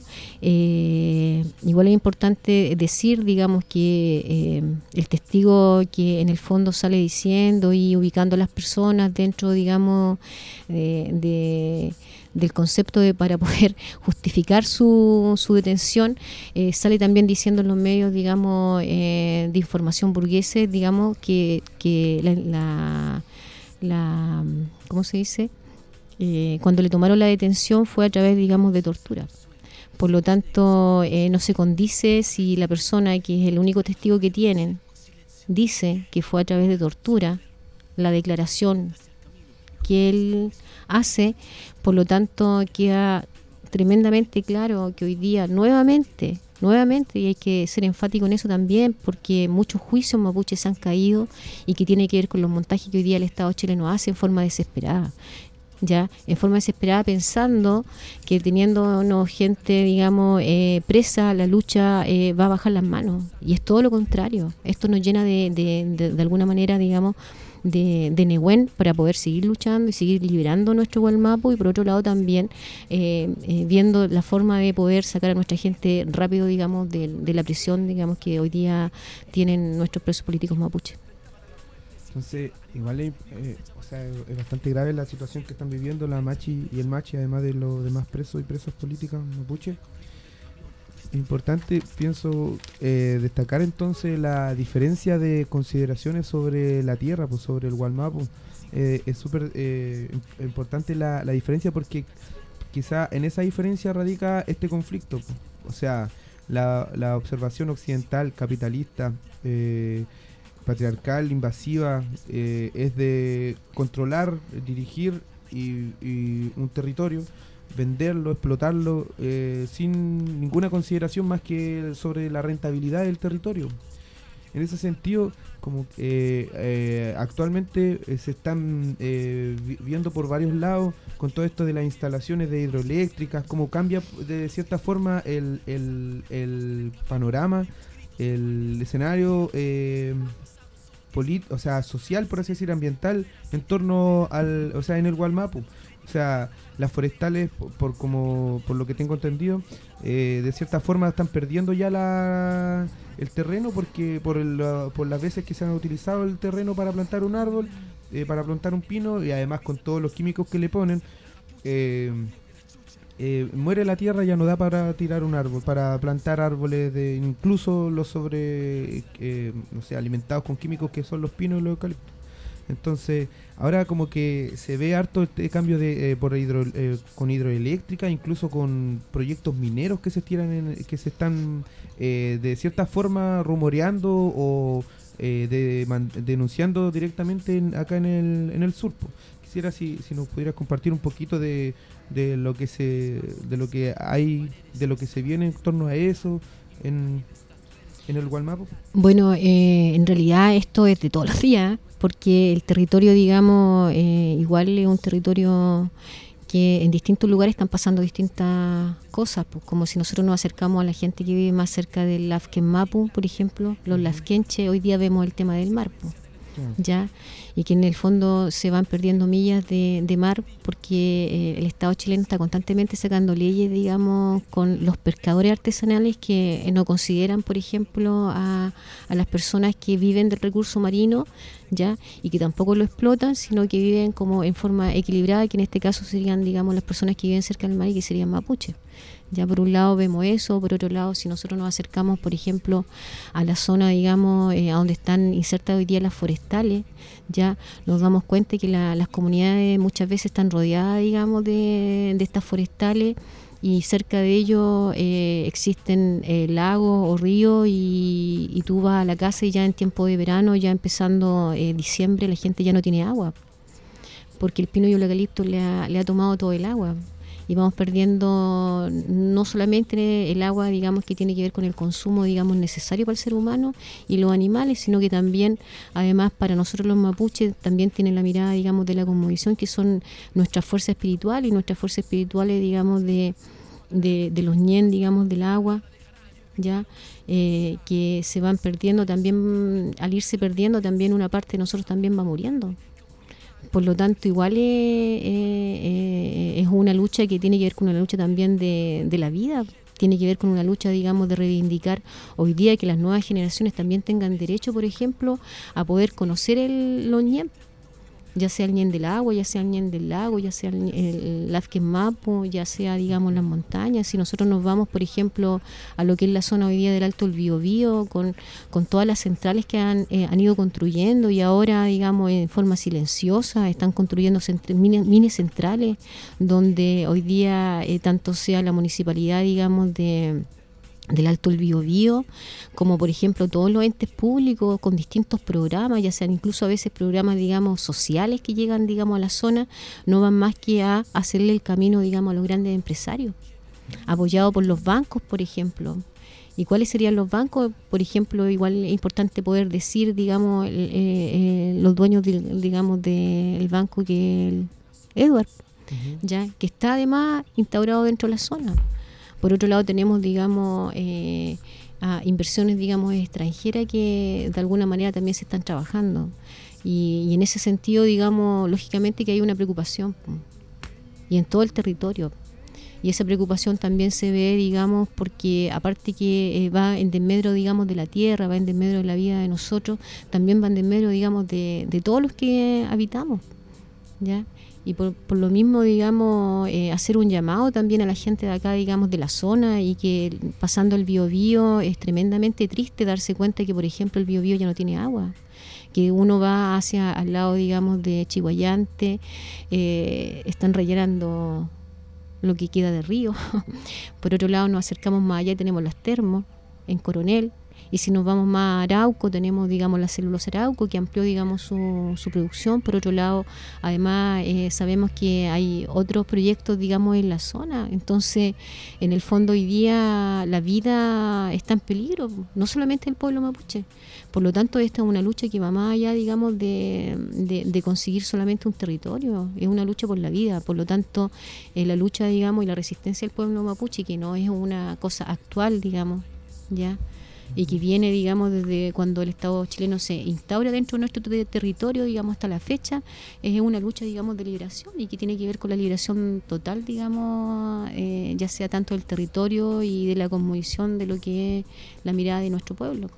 D: eh, igual es importante decir, digamos, que eh, el testigo que en el fondo sale diciendo y ubicando a las personas dentro, digamos, de... de del concepto de para poder justificar su, su detención, eh, sale también diciendo en los medios, digamos, eh, de información burguesa, digamos, que, que la, la, la, ¿cómo se dice? Eh, cuando le tomaron la detención fue a través, digamos, de tortura. Por lo tanto, eh, no se condice si la persona, que es el único testigo que tienen, dice que fue a través de tortura, la declaración que él hace. Por lo tanto, queda tremendamente claro que hoy día nuevamente, nuevamente, y hay que ser enfático en eso también, porque muchos juicios mapuches han caído y que tiene que ver con los montajes que hoy día el Estado chileno hace en forma desesperada. ya en forma desesperada, pensando que teniendo no, gente, digamos, eh, presa, la lucha eh, va a bajar las manos. Y es todo lo contrario. Esto nos llena de, de, de, de alguna manera, digamos, de, de Nehuen para poder seguir luchando y seguir liberando nuestro Gualmapu, y por otro lado también eh, eh, viendo la forma de poder sacar a nuestra gente rápido, digamos, de, de la prisión, digamos, que hoy día tienen nuestros presos políticos mapuches.
B: Entonces, igual es, eh, o sea, es bastante grave la situación que están viviendo la Machi y el Machi, además de los demás presos y presas políticas mapuches. Importante, pienso, eh, destacar entonces la diferencia de consideraciones sobre la tierra, pues sobre el Gualmapu. Eh, es súper eh, importante la, la diferencia, porque quizá en esa diferencia radica este conflicto, pues. O sea, la, la observación occidental, capitalista, eh, patriarcal, invasiva, eh, es de controlar, dirigir y, y un territorio, venderlo, explotarlo, eh, sin ninguna consideración más que sobre la rentabilidad del territorio. En ese sentido, como eh, eh, actualmente eh, se están eh, vi- viendo por varios lados con todo esto de las instalaciones de hidroeléctricas, cómo cambia de cierta forma el, el, el panorama, el escenario eh, polit- o sea, social, por así decir, ambiental, en torno al, o sea, en el Gualmapu. O sea, las forestales, por, por como por lo que tengo entendido, eh, de cierta forma están perdiendo ya la el terreno, porque por el, uh, por las veces que se han utilizado el terreno para plantar un árbol, eh, para plantar un pino, y además con todos los químicos que le ponen, eh, eh, muere la tierra, ya no da para tirar un árbol, para plantar árboles, de incluso los sobre, eh, no sé, alimentados con químicos que son los pinos y los eucaliptos. Entonces, ahora como que se ve harto este cambio de eh, por hidro, eh, con hidroeléctrica, incluso con proyectos mineros que se tiran en, que se están eh, de cierta forma rumoreando o eh, de, man, denunciando directamente en, acá en el en el sur. Po. Quisiera si, si nos pudieras compartir un poquito de, de lo que se de lo que hay, de lo que se viene en torno a eso en en el Gualmapu.
D: Bueno, eh, en realidad esto es de todos los días, porque el territorio, digamos, eh, igual es un territorio que en distintos lugares están pasando distintas cosas, pues, como si nosotros nos acercamos a la gente que vive más cerca del Lafkenmapu, por ejemplo, los Lafkenche, hoy día vemos el tema del mar, pues, ya, y que en el fondo se van perdiendo millas de, de mar porque eh, el Estado chileno está constantemente sacando leyes, digamos, con los pescadores artesanales que eh, no consideran, por ejemplo, a, a las personas que viven del recurso marino, ya, y que tampoco lo explotan, sino que viven como en forma equilibrada, que en este caso serían, digamos, las personas que viven cerca del mar y que serían mapuches. Ya por un lado vemos eso, por otro lado, si nosotros nos acercamos, por ejemplo, a la zona, digamos, eh, a donde están insertas hoy día las forestales, ya nos damos cuenta que la, las comunidades muchas veces están rodeadas, digamos, de, de estas forestales, y cerca de ellos eh, existen eh, lagos o ríos, y, y tú vas a la casa y ya en tiempo de verano, ya empezando eh, diciembre, la gente ya no tiene agua, porque el pino y el eucalipto le ha, le ha tomado todo el agua. Y vamos perdiendo no solamente el agua, digamos, que tiene que ver con el consumo, digamos, necesario para el ser humano y los animales, sino que también, además, para nosotros los mapuches, también tienen la mirada, digamos, de la cosmovisión, que son nuestras fuerzas espirituales y nuestras fuerzas espirituales, digamos, de, de, de los ñen, digamos, del agua, ya, eh, que se van perdiendo también. Al irse perdiendo, también una parte de nosotros también va muriendo. Por lo tanto, igual es, eh, es una lucha que tiene que ver con una lucha también de, de la vida, tiene que ver con una lucha, digamos, de reivindicar hoy día que las nuevas generaciones también tengan derecho, por ejemplo, a poder conocer el, los ñem, ya sea el ñen del agua, ya sea el ñen del lago, ya sea el, el Lafkenmapu, ya sea, digamos, las montañas. Si nosotros nos vamos, por ejemplo, a lo que es la zona hoy día del Alto del Biobío, con, con todas las centrales que han, eh, han ido construyendo, y ahora, digamos, en forma silenciosa están construyendo cent- mini, mini centrales, donde hoy día eh, tanto sea la municipalidad, digamos, de del Alto el Biobío, como por ejemplo todos los entes públicos con distintos programas, ya sean incluso a veces programas, digamos, sociales que llegan, digamos, a la zona, no van más que a hacerle el camino, digamos, a los grandes empresarios, apoyado por los bancos, por ejemplo. ¿Y cuáles serían los bancos? Por ejemplo, igual es importante poder decir, digamos, el, eh, eh, los dueños, del, digamos, del banco que el Edward, uh-huh. ya, que está además instaurado dentro de la zona. Por otro lado tenemos, digamos, eh, a inversiones, digamos, extranjeras que de alguna manera también se están trabajando. Y, y en ese sentido, digamos, lógicamente que hay una preocupación, y en todo el territorio. Y esa preocupación también se ve, digamos, porque aparte que eh, va en desmedro, digamos, de la tierra, va en desmedro de la vida de nosotros, también va en desmedro, digamos, de, de todos los que habitamos, ¿ya? Y por, por lo mismo, digamos, eh, hacer un llamado también a la gente de acá, digamos, de la zona, y que pasando el Biobío es tremendamente triste darse cuenta que, por ejemplo, el Biobío ya no tiene agua. Que uno va hacia al lado, digamos, de Chihuayante, eh, están rellenando lo que queda de río. Por otro lado nos acercamos más allá y tenemos las termos en Coronel, y si nos vamos más a Arauco tenemos, digamos, la celulosa Arauco, que amplió, digamos, su, su producción. Por otro lado, además eh, sabemos que hay otros proyectos, digamos, en la zona. Entonces, en el fondo hoy día la vida está en peligro, no solamente el pueblo mapuche. Por lo tanto, esta es una lucha que va más allá, digamos, de, de, de conseguir solamente un territorio. Es una lucha por la vida. Por lo tanto, eh, la lucha, digamos, y la resistencia del pueblo mapuche, que no es una cosa actual, digamos, ya, y que viene, digamos, desde cuando el Estado chileno se instaura dentro de nuestro ter- territorio, digamos, hasta la fecha, es una lucha, digamos, de liberación, y que tiene que ver con la liberación total, digamos, eh, ya sea tanto del territorio y de la cosmovisión de lo que es la mirada de nuestro pueblo.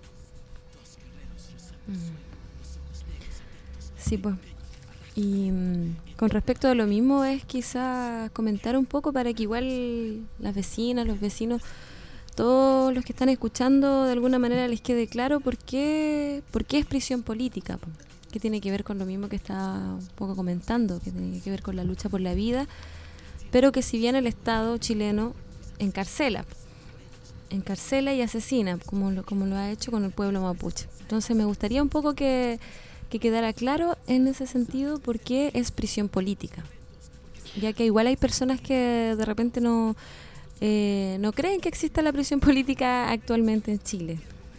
C: Sí, pues. Y mm, con respecto a lo mismo, es quizás comentar un poco para que igual las vecinas, los vecinos, todos los que están escuchando, de alguna manera les quede claro por qué, por qué es prisión política, po. Que tiene que ver con lo mismo que está un poco comentando, que tiene que ver con la lucha por la vida, pero que si bien el Estado chileno encarcela, encarcela y asesina, como lo, como lo ha hecho con el pueblo mapuche. Entonces me gustaría un poco que, que quedara claro en ese sentido por qué es prisión política, ya que igual hay personas que de repente no... Eh, no creen que exista la prisión política actualmente en Chile.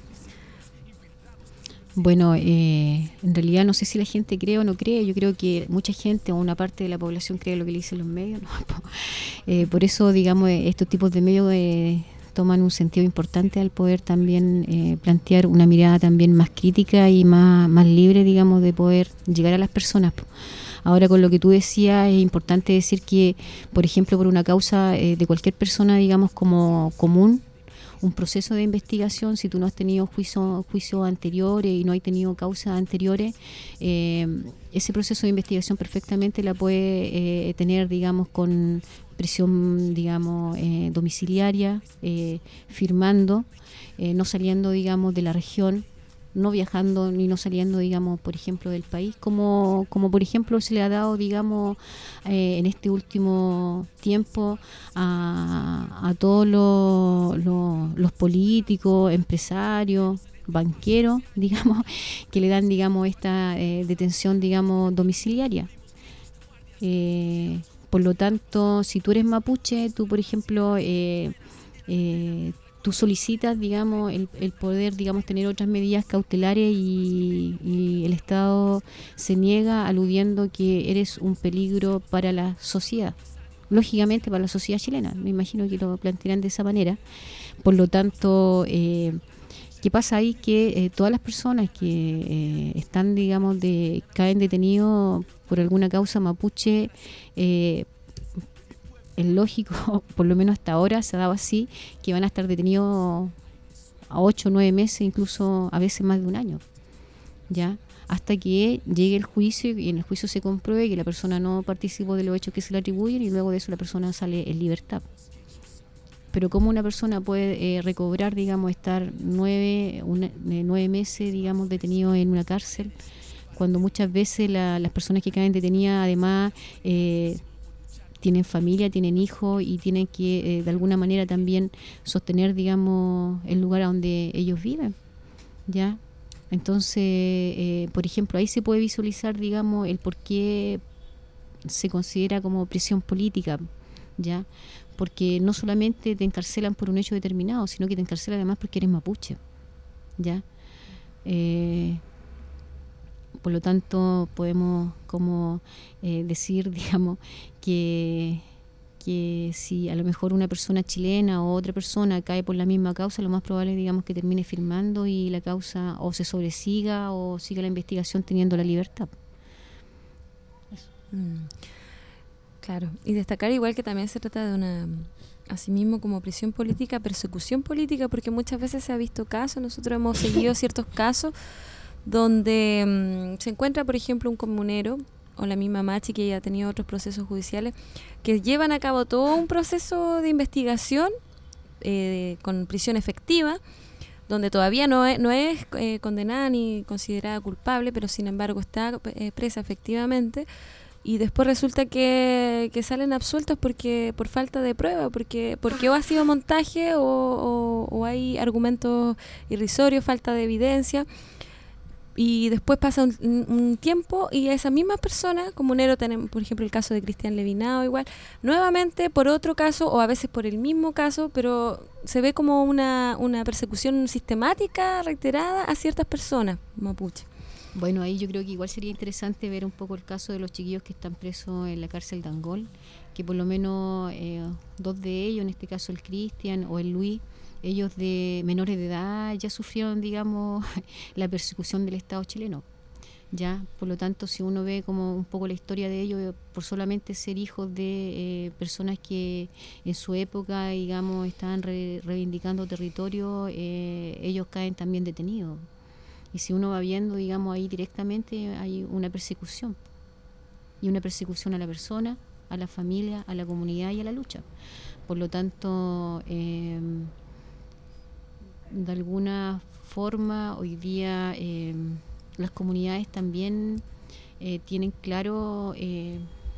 D: Bueno, eh, en realidad no sé si la gente cree o no cree. Yo creo que mucha gente o una parte de la población cree lo que le dicen los medios, ¿no? eh, por eso, digamos, estos tipos de medios eh, toman un sentido importante al poder también eh, plantear una mirada también más crítica y más, más libre, digamos, de poder llegar a las personas. Ahora, con lo que tú decías, es importante decir que, por ejemplo, por una causa eh, de cualquier persona, digamos, como común, un proceso de investigación, si tú no has tenido juicio, juicios anteriores y no has tenido causas anteriores, eh, ese proceso de investigación perfectamente la puede eh, tener, digamos, con prisión, digamos, eh, domiciliaria, eh, firmando, eh, no saliendo, digamos, de la región, no viajando ni no saliendo, digamos, por ejemplo, del país, como, como por ejemplo se le ha dado, digamos, eh, en este último tiempo a, a todos los, los, los políticos, empresarios, banqueros, digamos, que le dan, digamos, esta eh, detención, digamos, domiciliaria. Eh, por lo tanto, si tú eres mapuche, tú, por ejemplo, eh, eh, tú solicitas, digamos, el, el poder, digamos, tener otras medidas cautelares y, y el Estado se niega, aludiendo que eres un peligro para la sociedad, lógicamente para la sociedad chilena. Me imagino que lo plantearán de esa manera. Por lo tanto, eh, ¿qué pasa ahí? Que eh, todas las personas que eh, están, digamos, de caen detenidos por alguna causa mapuche, eh, es lógico, por lo menos hasta ahora se ha dado así, que van a estar detenidos a ocho o nueve meses, incluso a veces más de un año, ya, hasta que llegue el juicio y en el juicio se compruebe que la persona no participó de los hechos que se le atribuyen, y luego de eso la persona sale en libertad. Pero ¿cómo una persona puede eh, recobrar, digamos, estar nueve, una, nueve meses, digamos, detenido en una cárcel, cuando muchas veces la, las personas que caen detenidas, además, eh, tienen familia, tienen hijos y tienen que eh, de alguna manera también sostener, digamos, el lugar a donde ellos viven, ¿ya? Entonces, eh, por ejemplo, ahí se puede visualizar, digamos, el por qué se considera como prisión política, ¿ya? Porque no solamente te encarcelan por un hecho determinado, sino que te encarcelan además porque eres mapuche, ¿ya? Eh, Por lo tanto, podemos como eh, decir, digamos, que, que si a lo mejor una persona chilena o otra persona cae por la misma causa, lo más probable es, digamos, que termine firmando y la causa o se sobresiga o siga la investigación teniendo la libertad.
C: Mm. Claro, y destacar igual que también se trata de una, asimismo como prisión política, persecución política, porque muchas veces se ha visto casos, nosotros hemos seguido ciertos casos donde mmm, se encuentra, por ejemplo, un comunero o la misma Machi, que ya ha tenido otros procesos judiciales, que llevan a cabo todo un proceso de investigación eh, con prisión efectiva, donde todavía no es, no es eh, condenada ni considerada culpable, pero sin embargo está eh, presa efectivamente, y después resulta que, que salen absueltos porque por falta de prueba, porque porque o ha sido montaje o, o, o hay argumentos irrisorios, falta de evidencia, y después pasa un, un tiempo y esa misma persona, comunero, tenemos por ejemplo el caso de Cristian Levinado igual, nuevamente por otro caso o a veces por el mismo caso, pero se ve como una, una persecución sistemática, reiterada a ciertas personas mapuche.
D: Bueno, ahí yo creo que igual sería interesante ver un poco el caso de los chiquillos que están presos en la cárcel de Angol, que por lo menos eh, dos de ellos, en este caso el Cristian o el Luis, ellos de menores de edad ya sufrieron, digamos, la persecución del Estado chileno. Ya, por lo tanto, si uno ve como un poco la historia de ellos, por solamente ser hijos de eh, personas que en su época, digamos, estaban re, reivindicando territorio, eh, ellos caen también detenidos. Y si uno va viendo, digamos, ahí directamente hay una persecución. Y una persecución a la persona, a la familia, a la comunidad y a la lucha. Por lo tanto, eh, de alguna forma, hoy día eh, las comunidades también eh, tienen claro eh,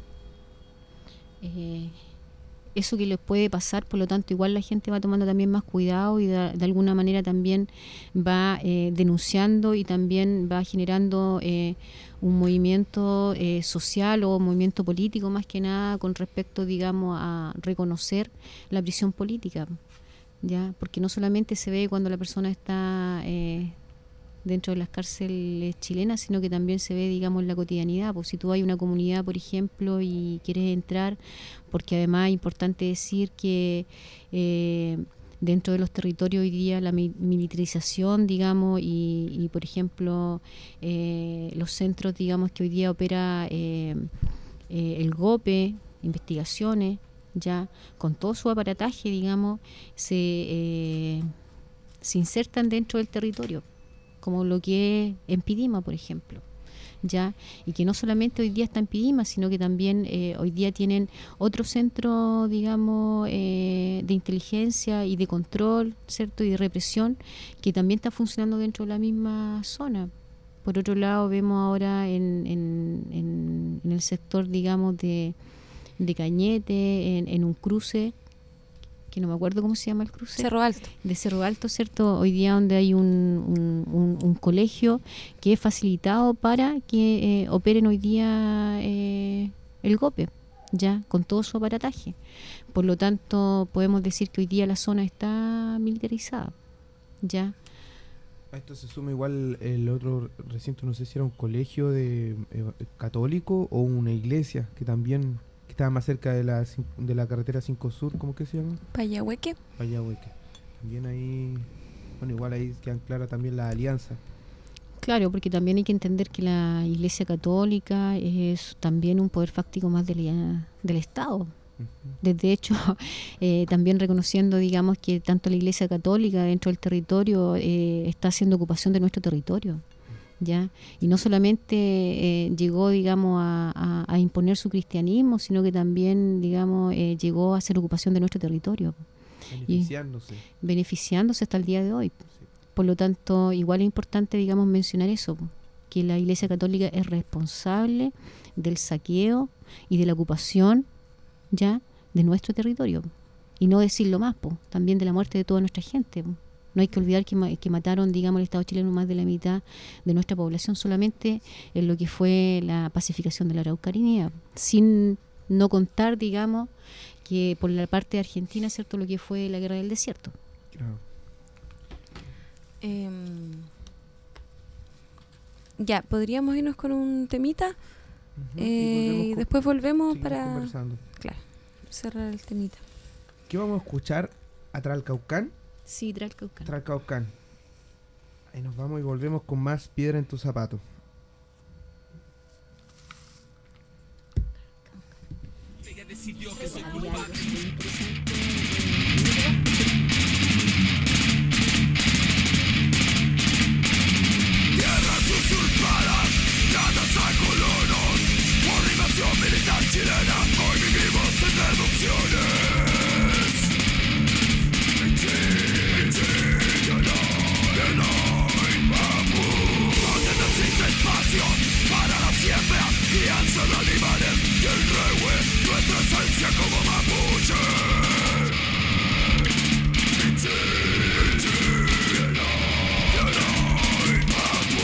D: eh, eso que les puede pasar, por lo tanto igual la gente va tomando también más cuidado y de, de alguna manera también va eh, denunciando y también va generando eh, un movimiento eh, social o movimiento político más que nada con respecto, digamos, a reconocer la prisión política, ya, porque no solamente se ve cuando la persona está eh, dentro de las cárceles chilenas, sino que también se ve, digamos, en la cotidianidad. Pues si tú hay una comunidad, por ejemplo, y quieres entrar, porque además es importante decir que eh, dentro de los territorios hoy día la mi- militarización, digamos, y, y por ejemplo, eh, los centros, digamos, que hoy día opera eh, eh, el GOPE, investigaciones, ya con todo su aparataje, digamos, se, eh, se insertan dentro del territorio, como lo que es en Pidima, por ejemplo, ya, y que no solamente hoy día está en Pidima, sino que también eh, hoy día tienen otro centro, digamos, eh, de inteligencia y de control, ¿cierto?, y de represión, que también está funcionando dentro de la misma zona. Por otro lado, vemos ahora en, en, en, en el sector, digamos, de, de Cañete, en, en un cruce, que no me acuerdo cómo se llama el cruce.
C: Cerro Alto.
D: De Cerro Alto, ¿cierto? Hoy día donde hay un, un, un, un colegio que es facilitado para que eh, operen hoy día eh, el GOPE, ya, con todo su aparataje. Por lo tanto, podemos decir que hoy día la zona está militarizada, ya.
B: A esto se suma igual el otro recinto, no sé si era un colegio de eh, católico o una iglesia, que también que estaba más cerca de la de la carretera cinco Sur, ¿cómo que se llama?
C: Payahueque.
B: Payahueque. También ahí, bueno, igual ahí quedan claras también las alianzas.
D: Claro, porque también hay que entender que la Iglesia Católica es también un poder fáctico más del, del Estado. De hecho, eh, también reconociendo, digamos, que tanto la Iglesia Católica dentro del territorio eh, está haciendo ocupación de nuestro territorio, ¿ya? Y no solamente eh, llegó, digamos, a, a, a imponer su cristianismo, sino que también, digamos, eh, llegó a hacer ocupación de nuestro territorio.
B: Beneficiándose.
D: Y beneficiándose hasta el día de hoy.
B: Sí.
D: Por lo tanto, igual es importante, digamos, mencionar eso, que la Iglesia Católica es responsable del saqueo y de la ocupación, ya, de nuestro territorio, y no decirlo más, po, también de la muerte de toda nuestra gente. Po. No hay que olvidar que, ma- que mataron, digamos, el Estado chileno más de la mitad de nuestra población solamente en lo que fue la pacificación de la Araucanía, sin no contar, digamos, que por la parte de Argentina, cierto, lo que fue la guerra del desierto.
B: Claro.
C: Eh, ya, podríamos irnos con un temita.
B: Uh-huh.
C: Eh, y
B: con-
C: después volvemos
B: seguimos
C: para...
B: conversando.
C: Claro. cerrar el temita.
B: ¿Qué vamos a escuchar? ¿A Tralcaucán?
D: Sí, Tralcaucán.
B: Tralcaucán. Ahí nos vamos y volvemos con más Piedra en tu zapato.
A: Ella decidió que soy culpable. Tierras usurpadas, dadas a colonos, por invasión militar chilena, hoy vivimos en reducciones. En ti, en ti, yo no, yo no, Mapu. Donde no existe espacio para la siembra, crianza de animales y el rehue, nuestra esencia como mapuche. En ti, en ti, yo no, yo no, Mapu.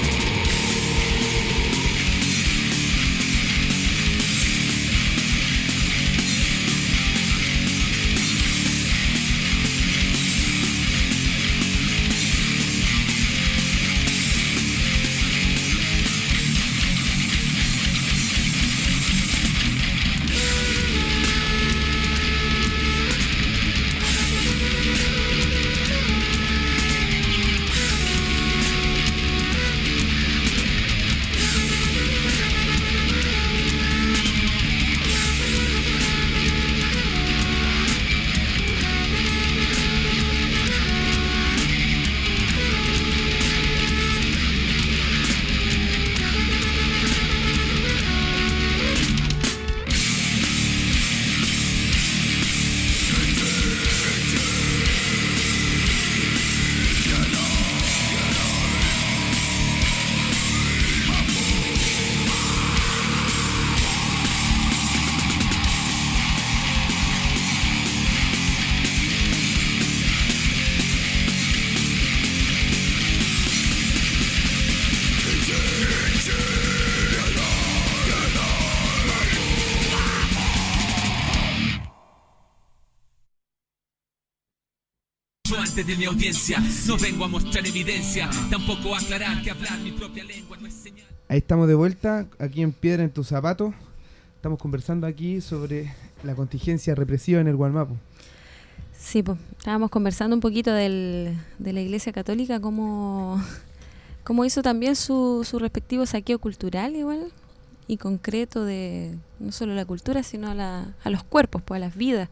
A: Ante de mi audiencia, no vengo a mostrar evidencia, tampoco a aclarar que hablar mi propia lengua no es señal.
B: Ahí estamos de vuelta, aquí en Piedra en tu zapato. Estamos conversando aquí sobre la contingencia represiva en el Gualmapu.
C: Sí, pues estábamos conversando un poquito del, de la Iglesia Católica, cómo, cómo hizo también su, su respectivo saqueo cultural igual y concreto de no solo la cultura, sino a, la, a los cuerpos, pues a las vidas.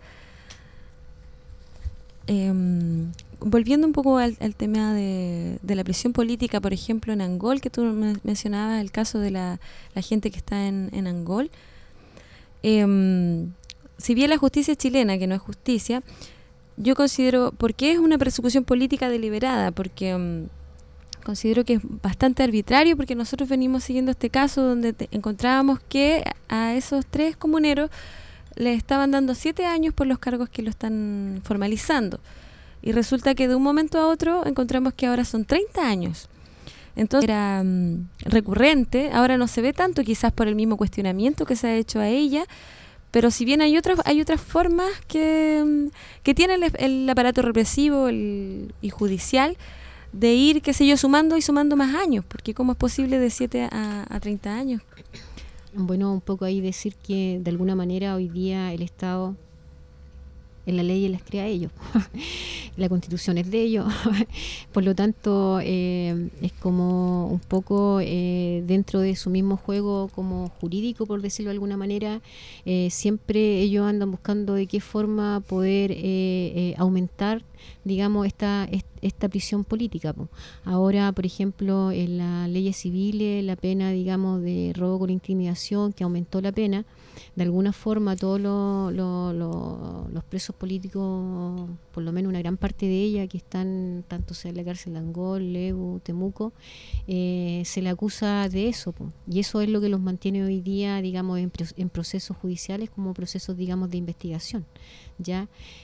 C: Eh, volviendo un poco al, al tema de, de la prisión política, por ejemplo, en Angol, que tú me mencionabas, el caso de la, la gente que está en, en Angol. Eh, si bien la justicia chilena, que no es justicia, yo considero, ¿por qué es una persecución política deliberada? Porque um, considero que es bastante arbitrario, porque nosotros venimos siguiendo este caso donde te, encontrábamos que a esos tres comuneros le estaban dando siete años por los cargos que lo están formalizando. Y resulta que de un momento a otro encontramos que ahora son treinta años. Entonces era um, recurrente, ahora no se ve tanto, quizás por el mismo cuestionamiento que se ha hecho a ella, pero si bien hay otras hay otras formas que, que tiene el, el aparato represivo el, y judicial de ir, qué sé yo, sumando y sumando más años, porque ¿cómo es posible de siete a, a treinta años?
D: Bueno, un poco ahí decir que de alguna manera hoy día el Estado, en la ley las crea ellos, la Constitución es de ellos, por lo tanto eh, es como un poco eh, dentro de su mismo juego como jurídico, por decirlo de alguna manera, eh, siempre ellos andan buscando de qué forma poder eh, eh, aumentar, digamos, esta, esta prisión política. Ahora, por ejemplo, en las leyes civiles, la pena, digamos, de robo con intimidación, que aumentó la pena, de alguna forma todos lo, lo, lo, los presos políticos, por lo menos una gran parte de ellas, que están tanto sea en la cárcel de Angol, Lebu, Temuco, eh, se le acusa de eso, po. Y eso es lo que los mantiene hoy día, digamos, en, en procesos judiciales como procesos, digamos, de investigación, ¿ya?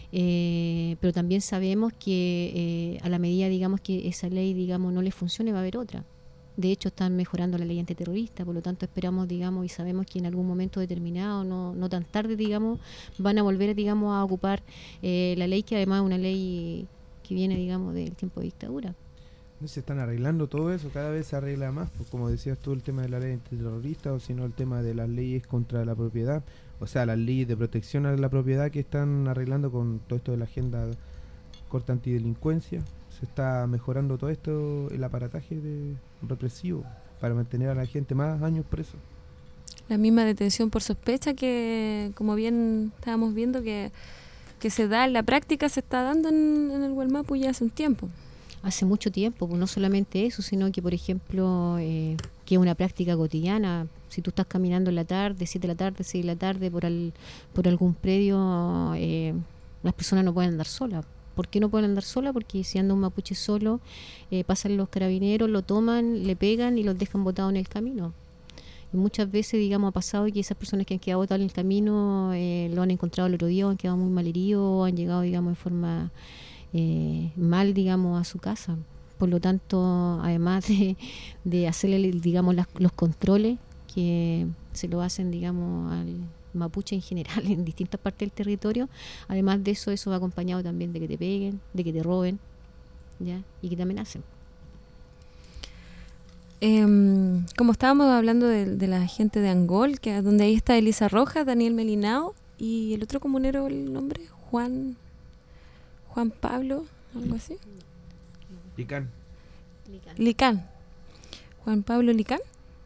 D: Eh, pero también sabemos que eh, a la medida, digamos, que esa ley, digamos, no le funcione, va a haber otra. De hecho, están mejorando la ley antiterrorista, por lo tanto esperamos, digamos, y sabemos que en algún momento determinado, no, no tan tarde, digamos, van a volver, digamos, a ocupar eh, la ley, que además es una ley que viene, digamos, del tiempo de dictadura.
B: No se están arreglando todo eso, cada vez se arregla más, pues como decías tú, el tema de la ley antiterrorista, o si no el tema de las leyes contra la propiedad, o sea, las leyes de protección a la propiedad que están arreglando con todo esto de la agenda corta antidelincuencia. Se está mejorando todo esto, el aparataje de represivo para mantener a la gente más años preso.
C: La misma detención por sospecha que, como bien estábamos viendo, que, que se da en la práctica, se está dando en, en el Gualmapu ya hace un tiempo.
D: Hace mucho tiempo, pues no solamente eso, sino que, por ejemplo, eh, que es una práctica cotidiana. Si tú estás caminando en la tarde, siete de la tarde, seis de la tarde, por, al, por algún predio, eh, las personas no pueden andar solas. ¿Por qué no pueden andar solas? Porque si anda un mapuche solo, eh, pasan los carabineros, lo toman, le pegan y los dejan botados en el camino. Y muchas veces, digamos, ha pasado que esas personas que han quedado botadas en el camino eh, lo han encontrado el otro día, o han quedado muy mal heridos, o han llegado, digamos, de forma eh, mal, digamos, a su casa. Por lo tanto, además de, de hacerle, digamos, las, los controles que se lo hacen, digamos, al mapuche en general en distintas partes del territorio, además de eso, eso va acompañado también de que te peguen, de que te roben, ¿ya? Y que te amenacen.
C: Eh, como estábamos hablando de, de la gente de Angol, que donde ahí está Elisa Rojas, Daniel Melinao y el otro comunero, el nombre, Juan Juan Pablo, algo así.
B: Licán.
C: Licán. Juan Pablo Licán.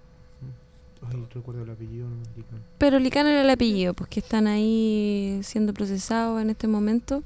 B: Ay, recuerdo el apellido, no, Licán.
C: Pero Licán era el apellido, pues que están ahí siendo procesados en este momento,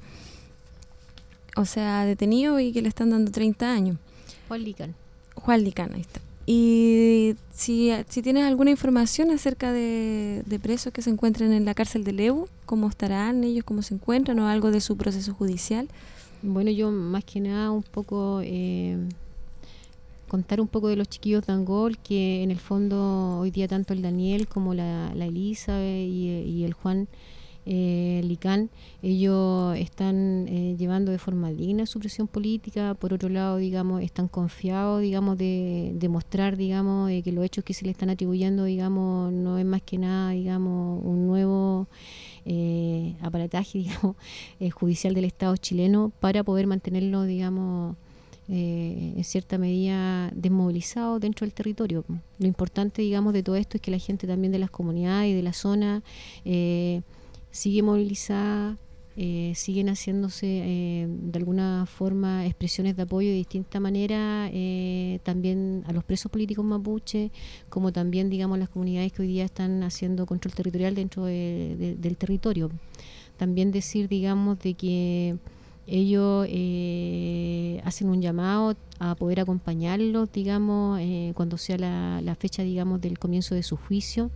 C: o sea, detenidos, y que le están dando treinta años.
D: Juan Licán.
C: Juan Licán, ahí está. Y si, si tienes alguna información acerca de, de presos que se encuentren en la cárcel de Lebu, cómo estarán ellos, cómo se encuentran, o algo de su proceso judicial.
D: Bueno, yo más que nada un poco eh, contar un poco de los chiquillos de Angol, que en el fondo hoy día tanto el Daniel como la, la Elisa y, y el Juan eh, Licán, ellos están eh, llevando de forma digna su presión política. Por otro lado, digamos, están confiados, digamos, de, de mostrar, digamos, eh, que los hechos que se le están atribuyendo, digamos, no es más que nada, digamos, un nuevo eh, aparataje, digamos, eh, judicial del Estado chileno para poder mantenerlo, digamos, eh, en cierta medida desmovilizado dentro del territorio. Lo importante, digamos, de todo esto es que la gente también de las comunidades y de la zona eh, sigue movilizada, eh, siguen haciéndose eh, de alguna forma expresiones de apoyo de distinta manera, eh, también a los presos políticos mapuche, como también, digamos, las comunidades que hoy día están haciendo control territorial dentro de, de, del territorio. También decir, digamos, de que ellos eh, hacen un llamado a poder acompañarlos, digamos, eh, cuando sea la, la fecha, digamos, del comienzo de su juicio.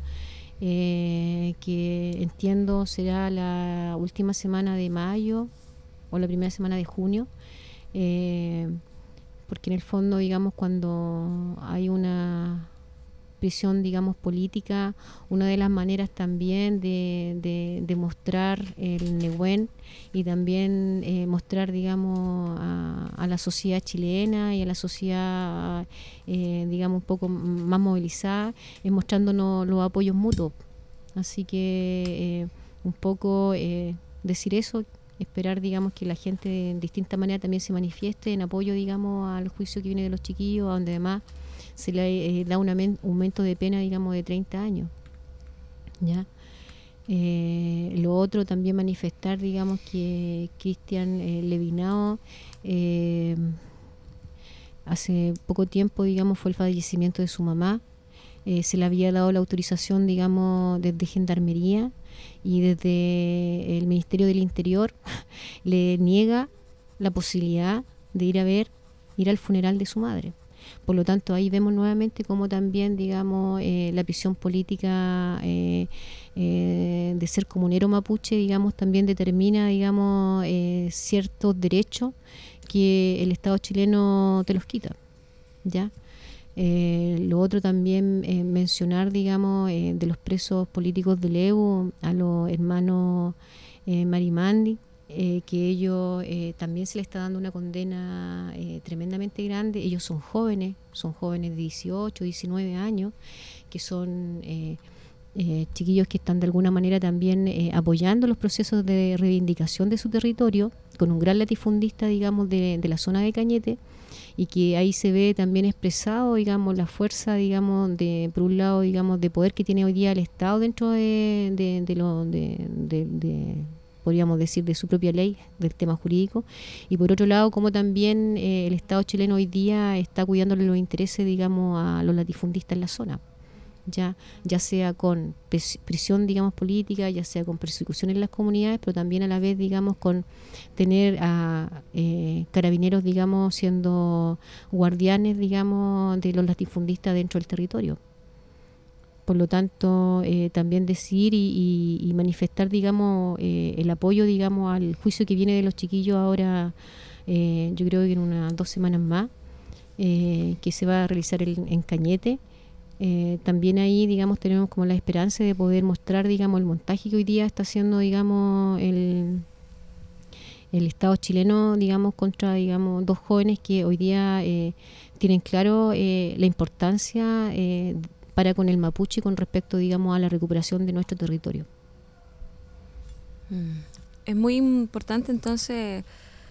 D: Eh, que entiendo será la última semana de mayo o la primera semana de junio, eh, porque en el fondo, digamos, cuando hay una prisión, digamos, política, una de las maneras también de, de, de mostrar el Nehuen y también eh, mostrar, digamos, a, a la sociedad chilena y a la sociedad, eh, digamos, un poco más movilizada, es mostrándonos los apoyos mutuos. Así que eh, un poco eh, decir eso, esperar, digamos, que la gente de distinta manera también se manifieste en apoyo, digamos, al juicio que viene de los chiquillos, a donde además se le eh, da un aumento de pena, digamos, de treinta años. ¿Ya? Eh, lo otro también manifestar, digamos, que Cristian eh, Levinao eh, hace poco tiempo, digamos, fue el fallecimiento de su mamá. Eh, se le había dado la autorización, digamos, desde Gendarmería, y desde el Ministerio del Interior le niega la posibilidad de ir a ver, ir al funeral de su madre. Por lo tanto, ahí vemos nuevamente cómo también, digamos, eh, la prisión política eh, eh, de ser comunero mapuche, digamos, también determina, digamos, eh, ciertos derechos que el Estado chileno te los quita, ¿ya? Eh, lo otro también eh, mencionar, digamos, eh, de los presos políticos de Lebu, a los hermanos eh, Marimandi, Eh, que ellos eh, también se les está dando una condena eh, tremendamente grande. Ellos son jóvenes, son jóvenes de dieciocho, diecinueve años, que son eh, eh, chiquillos que están de alguna manera también eh, apoyando los procesos de reivindicación de su territorio, con un gran latifundista, digamos, de, de la zona de Cañete, y que ahí se ve también expresado, digamos, la fuerza, digamos, de por un lado, digamos, de poder que tiene hoy día el Estado dentro de, de, de lo de, de, de podríamos decir, de su propia ley, del tema jurídico, y por otro lado, como también eh, el Estado chileno hoy día está cuidándole los intereses, digamos, a los latifundistas en la zona, ya ya sea con prisión, digamos, política, ya sea con persecución en las comunidades, pero también a la vez, digamos, con tener a eh, carabineros, digamos, siendo guardianes, digamos, de los latifundistas dentro del territorio. Por lo tanto, eh, también decir y, y, y manifestar, digamos, eh, el apoyo, digamos, al juicio que viene de los chiquillos ahora, eh, yo creo que en unas dos semanas más, eh, que se va a realizar el, en Cañete. Eh, también ahí, digamos, tenemos como la esperanza de poder mostrar, digamos, el montaje que hoy día está haciendo, digamos, el, el Estado chileno, digamos, contra, digamos, dos jóvenes que hoy día eh, tienen claro eh, la importancia eh, para con el mapuche con respecto, digamos, a la recuperación de nuestro territorio.
C: Es muy importante entonces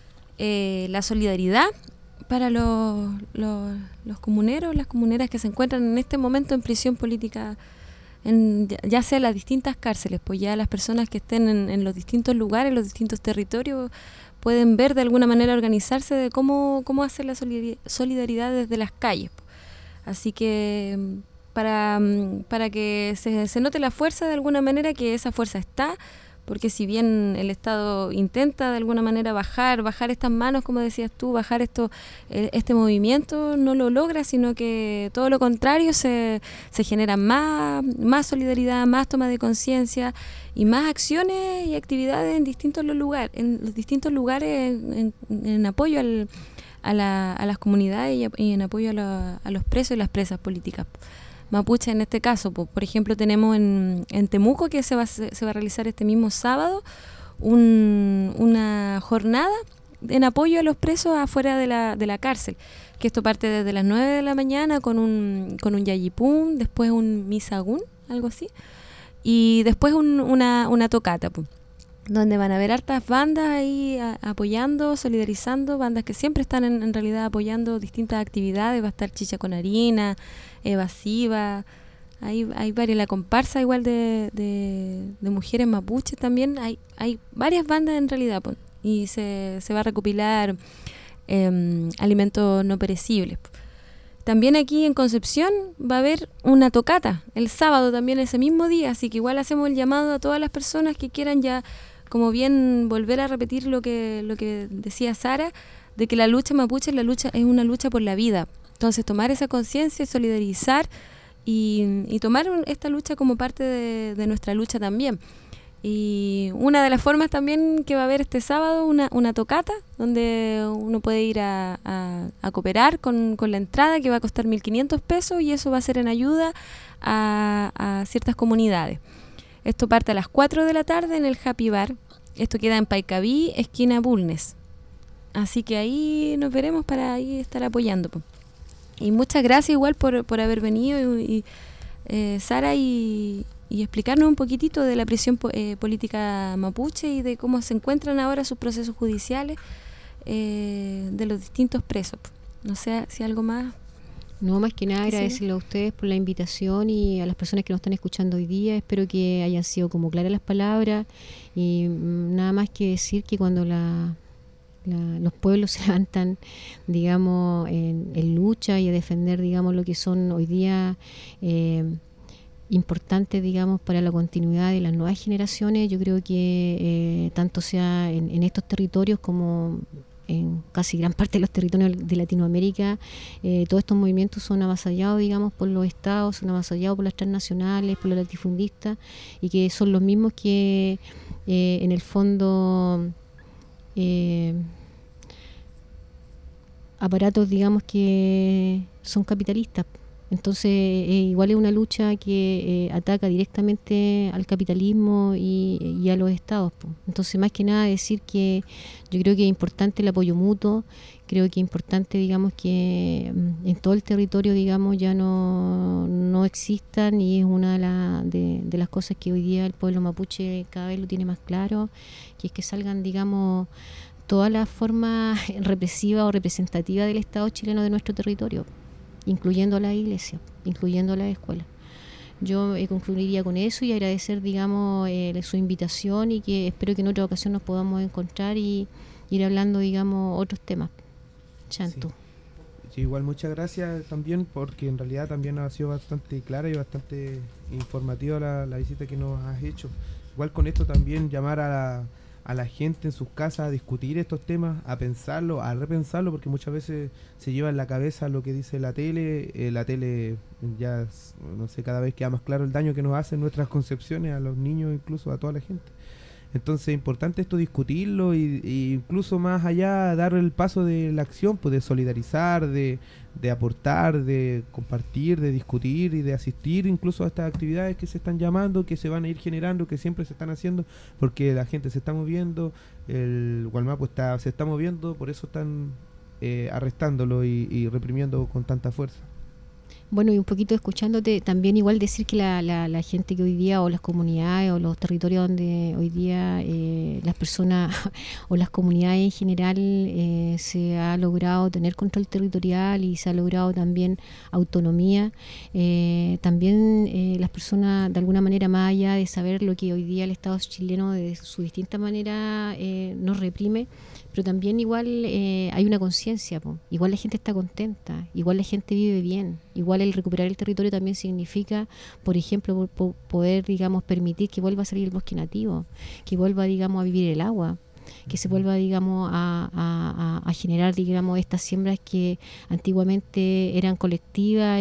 C: eh, la solidaridad para los, los, los comuneros, las comuneras que se encuentran en este momento en prisión política, en, ya sea en las distintas cárceles, pues ya las personas que estén en, en los distintos lugares, los distintos territorios, pueden ver de alguna manera organizarse de cómo, cómo hacer la solidaridad desde las calles. Así que para, para que se, se note la fuerza de alguna manera, que esa fuerza está, porque si bien el Estado intenta de alguna manera bajar, bajar estas manos, como decías tú, bajar esto, este movimiento, no lo logra, sino que todo lo contrario, se, se genera más, más solidaridad, más toma de conciencia y más acciones y actividades en distintos los lugares, en los distintos lugares en, en, en apoyo al, a, la, a las comunidades y, a, y en apoyo a, la, a los presos y las presas políticas mapuche en este caso. Por, por ejemplo, tenemos en, en Temuco, que se va, se, se va a realizar este mismo sábado, un, una jornada en apoyo a los presos afuera de la, de la cárcel, que esto parte desde las nueve de la mañana con un, con un yayipún, después un misagún, algo así, y después un, una, una tocata, pues, donde van a haber hartas bandas ahí a, apoyando, solidarizando, bandas que siempre están en, en realidad apoyando distintas actividades. Va a estar Chicha con Harina, Evasiva, hay, hay varias, la comparsa igual de, de, de mujeres mapuches también, hay, hay varias bandas en realidad, pues, y se, se va a recopilar eh, alimentos no perecibles. También aquí en Concepción va a haber una tocata el sábado también, ese mismo día, así que igual hacemos el llamado a todas las personas que quieran ya, como bien volver a repetir lo que lo que decía Sara, de que la lucha mapuche es, la lucha, es una lucha por la vida. Entonces tomar esa conciencia, solidarizar y, y tomar un, esta lucha como parte de, de nuestra lucha también. Y una de las formas también que va a haber este sábado, una, una tocata, donde uno puede ir a, a, a cooperar con, con la entrada, que va a costar mil quinientos pesos, y eso va a ser en ayuda a, a ciertas comunidades. Esto parte a las cuatro de la tarde en el Happy Bar. Esto queda en Paicaví, esquina Bulnes. Así que ahí nos veremos para ahí estar apoyando. Y muchas gracias igual por, por haber venido, y, y eh, Sara, y, y explicarnos un poquitito de la prisión po, eh, política mapuche y de cómo se encuentran ahora sus procesos judiciales eh, de los distintos presos. No sé si algo más.
D: No, más que nada agradecerle a ustedes por la invitación y a las personas que nos están escuchando hoy día. Espero que hayan sido como claras las palabras, y mmm, nada más que decir que cuando la, la, los pueblos se levantan, digamos, en, en lucha y a defender, digamos, lo que son hoy día eh, importantes, digamos, para la continuidad de las nuevas generaciones, yo creo que eh, tanto sea en, en estos territorios como en casi gran parte de los territorios de Latinoamérica, eh, todos estos movimientos son avasallados, digamos, por los estados, son avasallados por las transnacionales, por los latifundistas, y que son los mismos que eh, en el fondo eh, aparatos, digamos, que son capitalistas. Entonces, eh, igual es una lucha que eh, ataca directamente al capitalismo y, y a los estados, po. Entonces, más que nada decir que yo creo que es importante el apoyo mutuo, creo que es importante, digamos, que en todo el territorio, digamos, ya no, no existan, y es una de, la, de, de las cosas que hoy día el pueblo mapuche cada vez lo tiene más claro, que es que salgan, digamos, toda la forma represiva o representativa del Estado chileno de nuestro territorio, incluyendo a la iglesia, incluyendo a la escuela. Yo eh, concluiría con eso y agradecer, digamos, eh, su invitación, y que espero que en otra ocasión nos podamos encontrar y ir hablando, digamos, otros temas. Chantu.
B: Sí. Sí, igual muchas gracias también, porque en realidad también ha sido bastante clara y bastante informativa la, la visita que nos has hecho. Igual con esto también llamar a la, a la gente en sus casas a discutir estos temas, a pensarlo, a repensarlo, porque muchas veces se lleva en la cabeza lo que dice la tele. Eh, la tele ya, no sé, cada vez queda más claro el daño que nos hacen nuestras concepciones a los niños, incluso a toda la gente. Entonces es importante esto discutirlo y, y incluso más allá dar el paso de la acción, pues de solidarizar, de, de aportar, de compartir, de discutir y de asistir incluso a estas actividades que se están llamando, que se van a ir generando, que siempre se están haciendo, porque la gente se está moviendo, el Gualmapu está, se está moviendo, por eso están eh, arrestándolo y, y reprimiendo con tanta fuerza.
D: Bueno, y un poquito escuchándote, también igual decir que la, la, la gente que hoy día, o las comunidades, o los territorios donde hoy día eh, las personas o las comunidades en general eh, se ha logrado tener control territorial y se ha logrado también autonomía, eh, también eh, las personas de alguna manera, más allá de saber lo que hoy día el Estado chileno de su distinta manera eh, nos reprime, pero también igual eh, hay una conciencia, igual la gente está contenta, igual la gente vive bien, igual el recuperar el territorio también significa, por ejemplo, por, por poder, digamos, permitir que vuelva a salir el bosque nativo, que vuelva, digamos, a vivir el agua, que se vuelva, digamos, a, a, a generar, digamos, estas siembras que antiguamente eran colectivas y,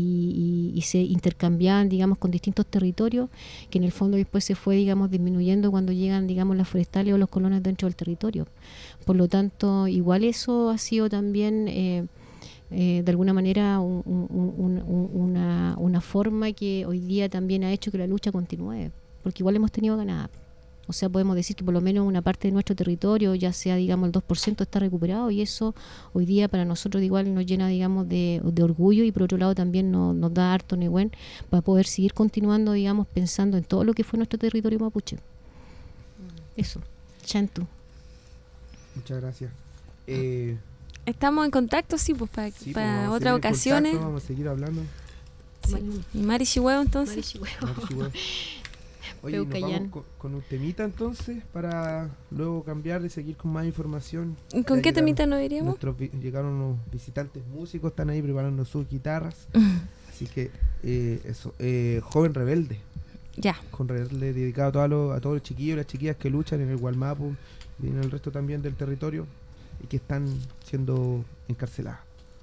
D: y, y se intercambiaban, digamos, con distintos territorios, que en el fondo después se fue, digamos, disminuyendo cuando llegan, digamos, las forestales o los colonos dentro del territorio. Por lo tanto, igual eso ha sido también eh, eh, de alguna manera un, un, un, un, una, una forma que hoy día también ha hecho que la lucha continúe, porque igual hemos tenido ganada. O sea, podemos decir que por lo menos una parte de nuestro territorio, ya sea, digamos, el dos por ciento está recuperado, y eso hoy día para nosotros igual nos llena, digamos, de, de orgullo, y por otro lado también nos, nos da harto negüen para poder seguir continuando, digamos, pensando en todo lo que fue nuestro territorio mapuche. Eso. Chantu.
B: Muchas gracias. Eh,
C: Estamos en contacto, sí, pues para,
B: sí,
C: para
B: pues
C: otras ocasiones.
B: Contacto, vamos a seguir hablando.
C: Sí. Y Mari Chihuahua, entonces.
D: Mari Chihuahua.
B: Mari Chihuahua. Oye, nos vamos con, con un temita entonces, para luego cambiar y seguir con más información.
C: ¿Y con
B: ya
C: qué
B: llegaron,
C: temita nos iríamos?
B: Vi, llegaron unos visitantes músicos, están ahí preparando sus guitarras. Así que eh, eso, eh, Joven Rebelde.
C: Ya.
B: Con Rebelde dedicado a todos, los, a todos los chiquillos y las chiquillas que luchan en el Gualmapu y en el resto también del territorio y que están siendo encarceladas.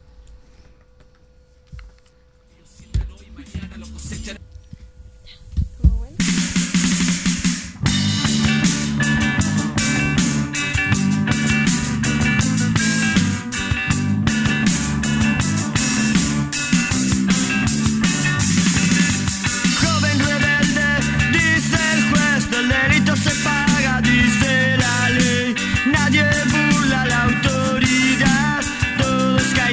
E: Se paga, dice la ley. Nadie burla la autoridad. Todos caen.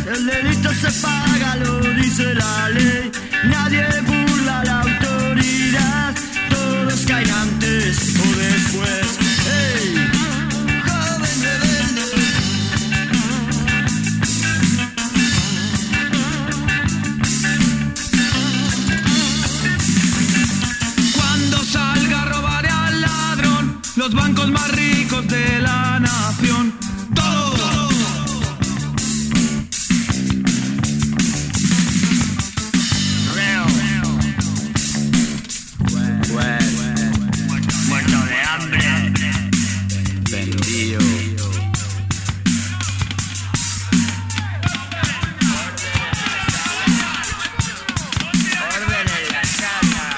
E: el delito se paga, lo dice la ley. Nadie burla la autoridad, todos caen antes o después. ¡Hey! Joven rebelde. Cuando salga robaré al ladrón, los bancos más ricos de la nación. ¡Todo! Muerto de hambre, vendido. Orden en la sala.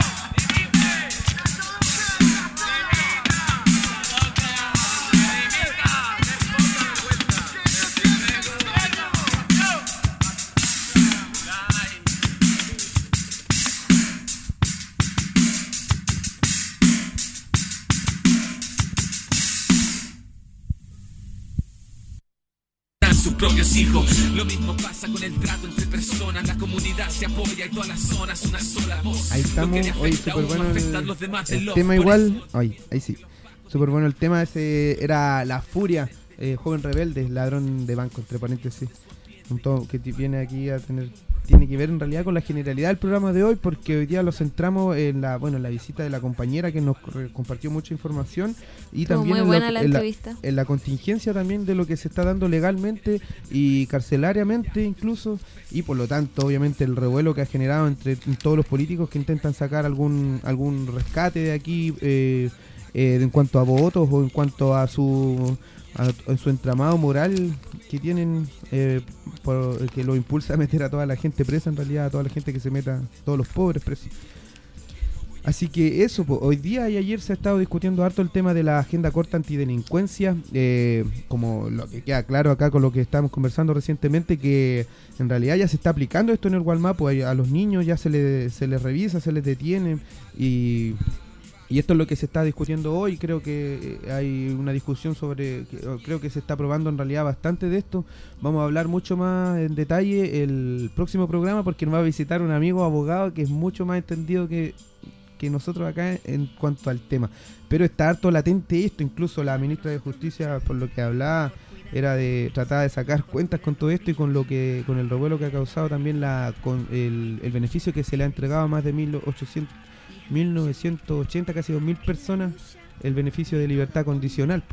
A: Sus propios hijos. Lo mismo pasa con el trato entre personas. La comunidad se apoya y todas las zonas una sola voz.
B: Ahí estamos, hoy súper bueno el, el tema igual. Ay, ahí sí. Súper bueno el tema, ese era La Furia, eh, joven rebelde, ladrón de banco, entre paréntesis. Un todo que viene aquí a tener, tiene que ver en realidad con la generalidad del programa de hoy, porque hoy día lo centramos en la, bueno, en la visita de la compañera que nos compartió mucha información y
C: Estuvo
B: también
C: muy
B: en,
C: buena
B: lo,
C: la
B: en, la,
C: entrevista.
B: en la contingencia también de lo que se está dando legalmente y carcelariamente incluso, y por lo tanto obviamente el revuelo que ha generado entre todos los políticos que intentan sacar algún algún rescate de aquí eh, eh, en cuanto a votos o en cuanto a su a, a su entramado moral que tienen, eh, por, que lo impulsa a meter a toda la gente presa, en realidad a toda la gente que se meta, todos los pobres presos. Así que eso, pues, hoy día y ayer se ha estado discutiendo harto el tema de la agenda corta antidelincuencia, eh, como lo que queda claro acá con lo que estábamos conversando recientemente, que en realidad ya se está aplicando esto en el Gualmapu, a, a los niños ya se les, se les revisa, se les detiene y... Y esto es lo que se está discutiendo hoy. Creo que hay una discusión sobre, creo que se está probando en realidad bastante de esto. Vamos a hablar mucho más en detalle el próximo programa, porque nos va a visitar un amigo abogado que es mucho más entendido que, que nosotros acá en cuanto al tema. Pero está harto latente esto, incluso la ministra de Justicia, por lo que hablaba, era de tratar de sacar cuentas con todo esto y con lo que con el revuelo que ha causado también la con el, el beneficio que se le ha entregado a más de mil ochocientos mil novecientos ochenta, casi dos mil personas, el beneficio de libertad condicional.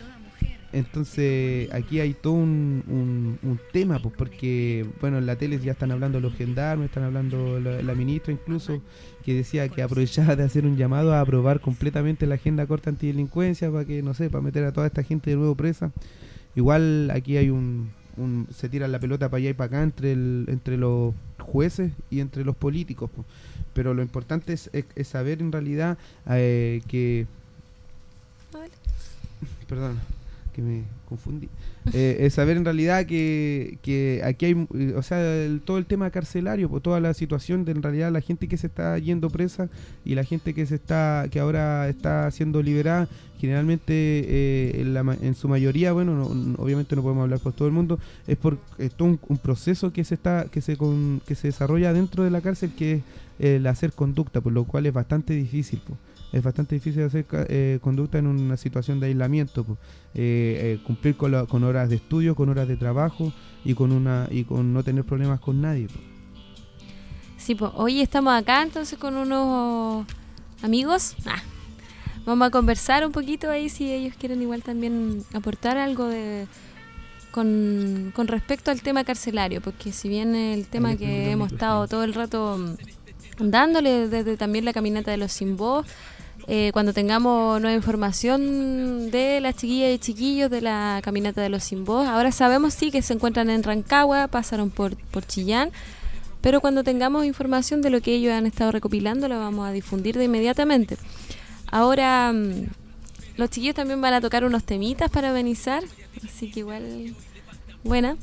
B: Entonces aquí hay todo un, un, un tema, pues, porque bueno, en la tele ya están hablando los gendarmes, están hablando la, la ministra incluso, que decía que aprovechaba de hacer un llamado a aprobar completamente la agenda corta antidelincuencia para que, no sé, para meter a toda esta gente de nuevo presa. Igual aquí hay un, un se tira la pelota para allá y para acá entre el, entre los jueces y entre los políticos, pues. Pero lo importante es, es, es saber en realidad eh, que... Vale. Perdón, que me confundí. Eh, es saber en realidad que, que aquí hay, o sea, el, todo el tema carcelario, pues, toda la situación de en realidad la gente que se está yendo presa y la gente que se está que ahora está siendo liberada, generalmente eh, en, la, en su mayoría, bueno, no, no, obviamente no podemos hablar por todo el mundo, es por es todo un, un proceso que se está que se con, que se desarrolla dentro de la cárcel, que es el hacer conducta, por lo cual es bastante difícil, pues. Es bastante difícil hacer eh, conducta en una situación de aislamiento, pues. eh, eh, cumplir con, la, con horas de estudio, con horas de trabajo y con una y con no tener problemas con nadie, pues.
C: Sí, pues hoy estamos acá entonces con unos amigos. Ah, vamos a conversar un poquito ahí si ellos quieren igual también aportar algo de con, con respecto al tema carcelario, porque si bien el tema ahí que hemos estado todo el rato dándole desde también la caminata de los sin voz, eh, cuando tengamos nueva información de las chiquillas y chiquillos de la caminata de los sin voz, ahora sabemos sí que se encuentran en Rancagua, pasaron por, por Chillán, pero cuando tengamos información de lo que ellos han estado recopilando, lo vamos a difundir de inmediatamente. Ahora mmm, los chiquillos también van a tocar unos temitas para amenizar, así que igual buena.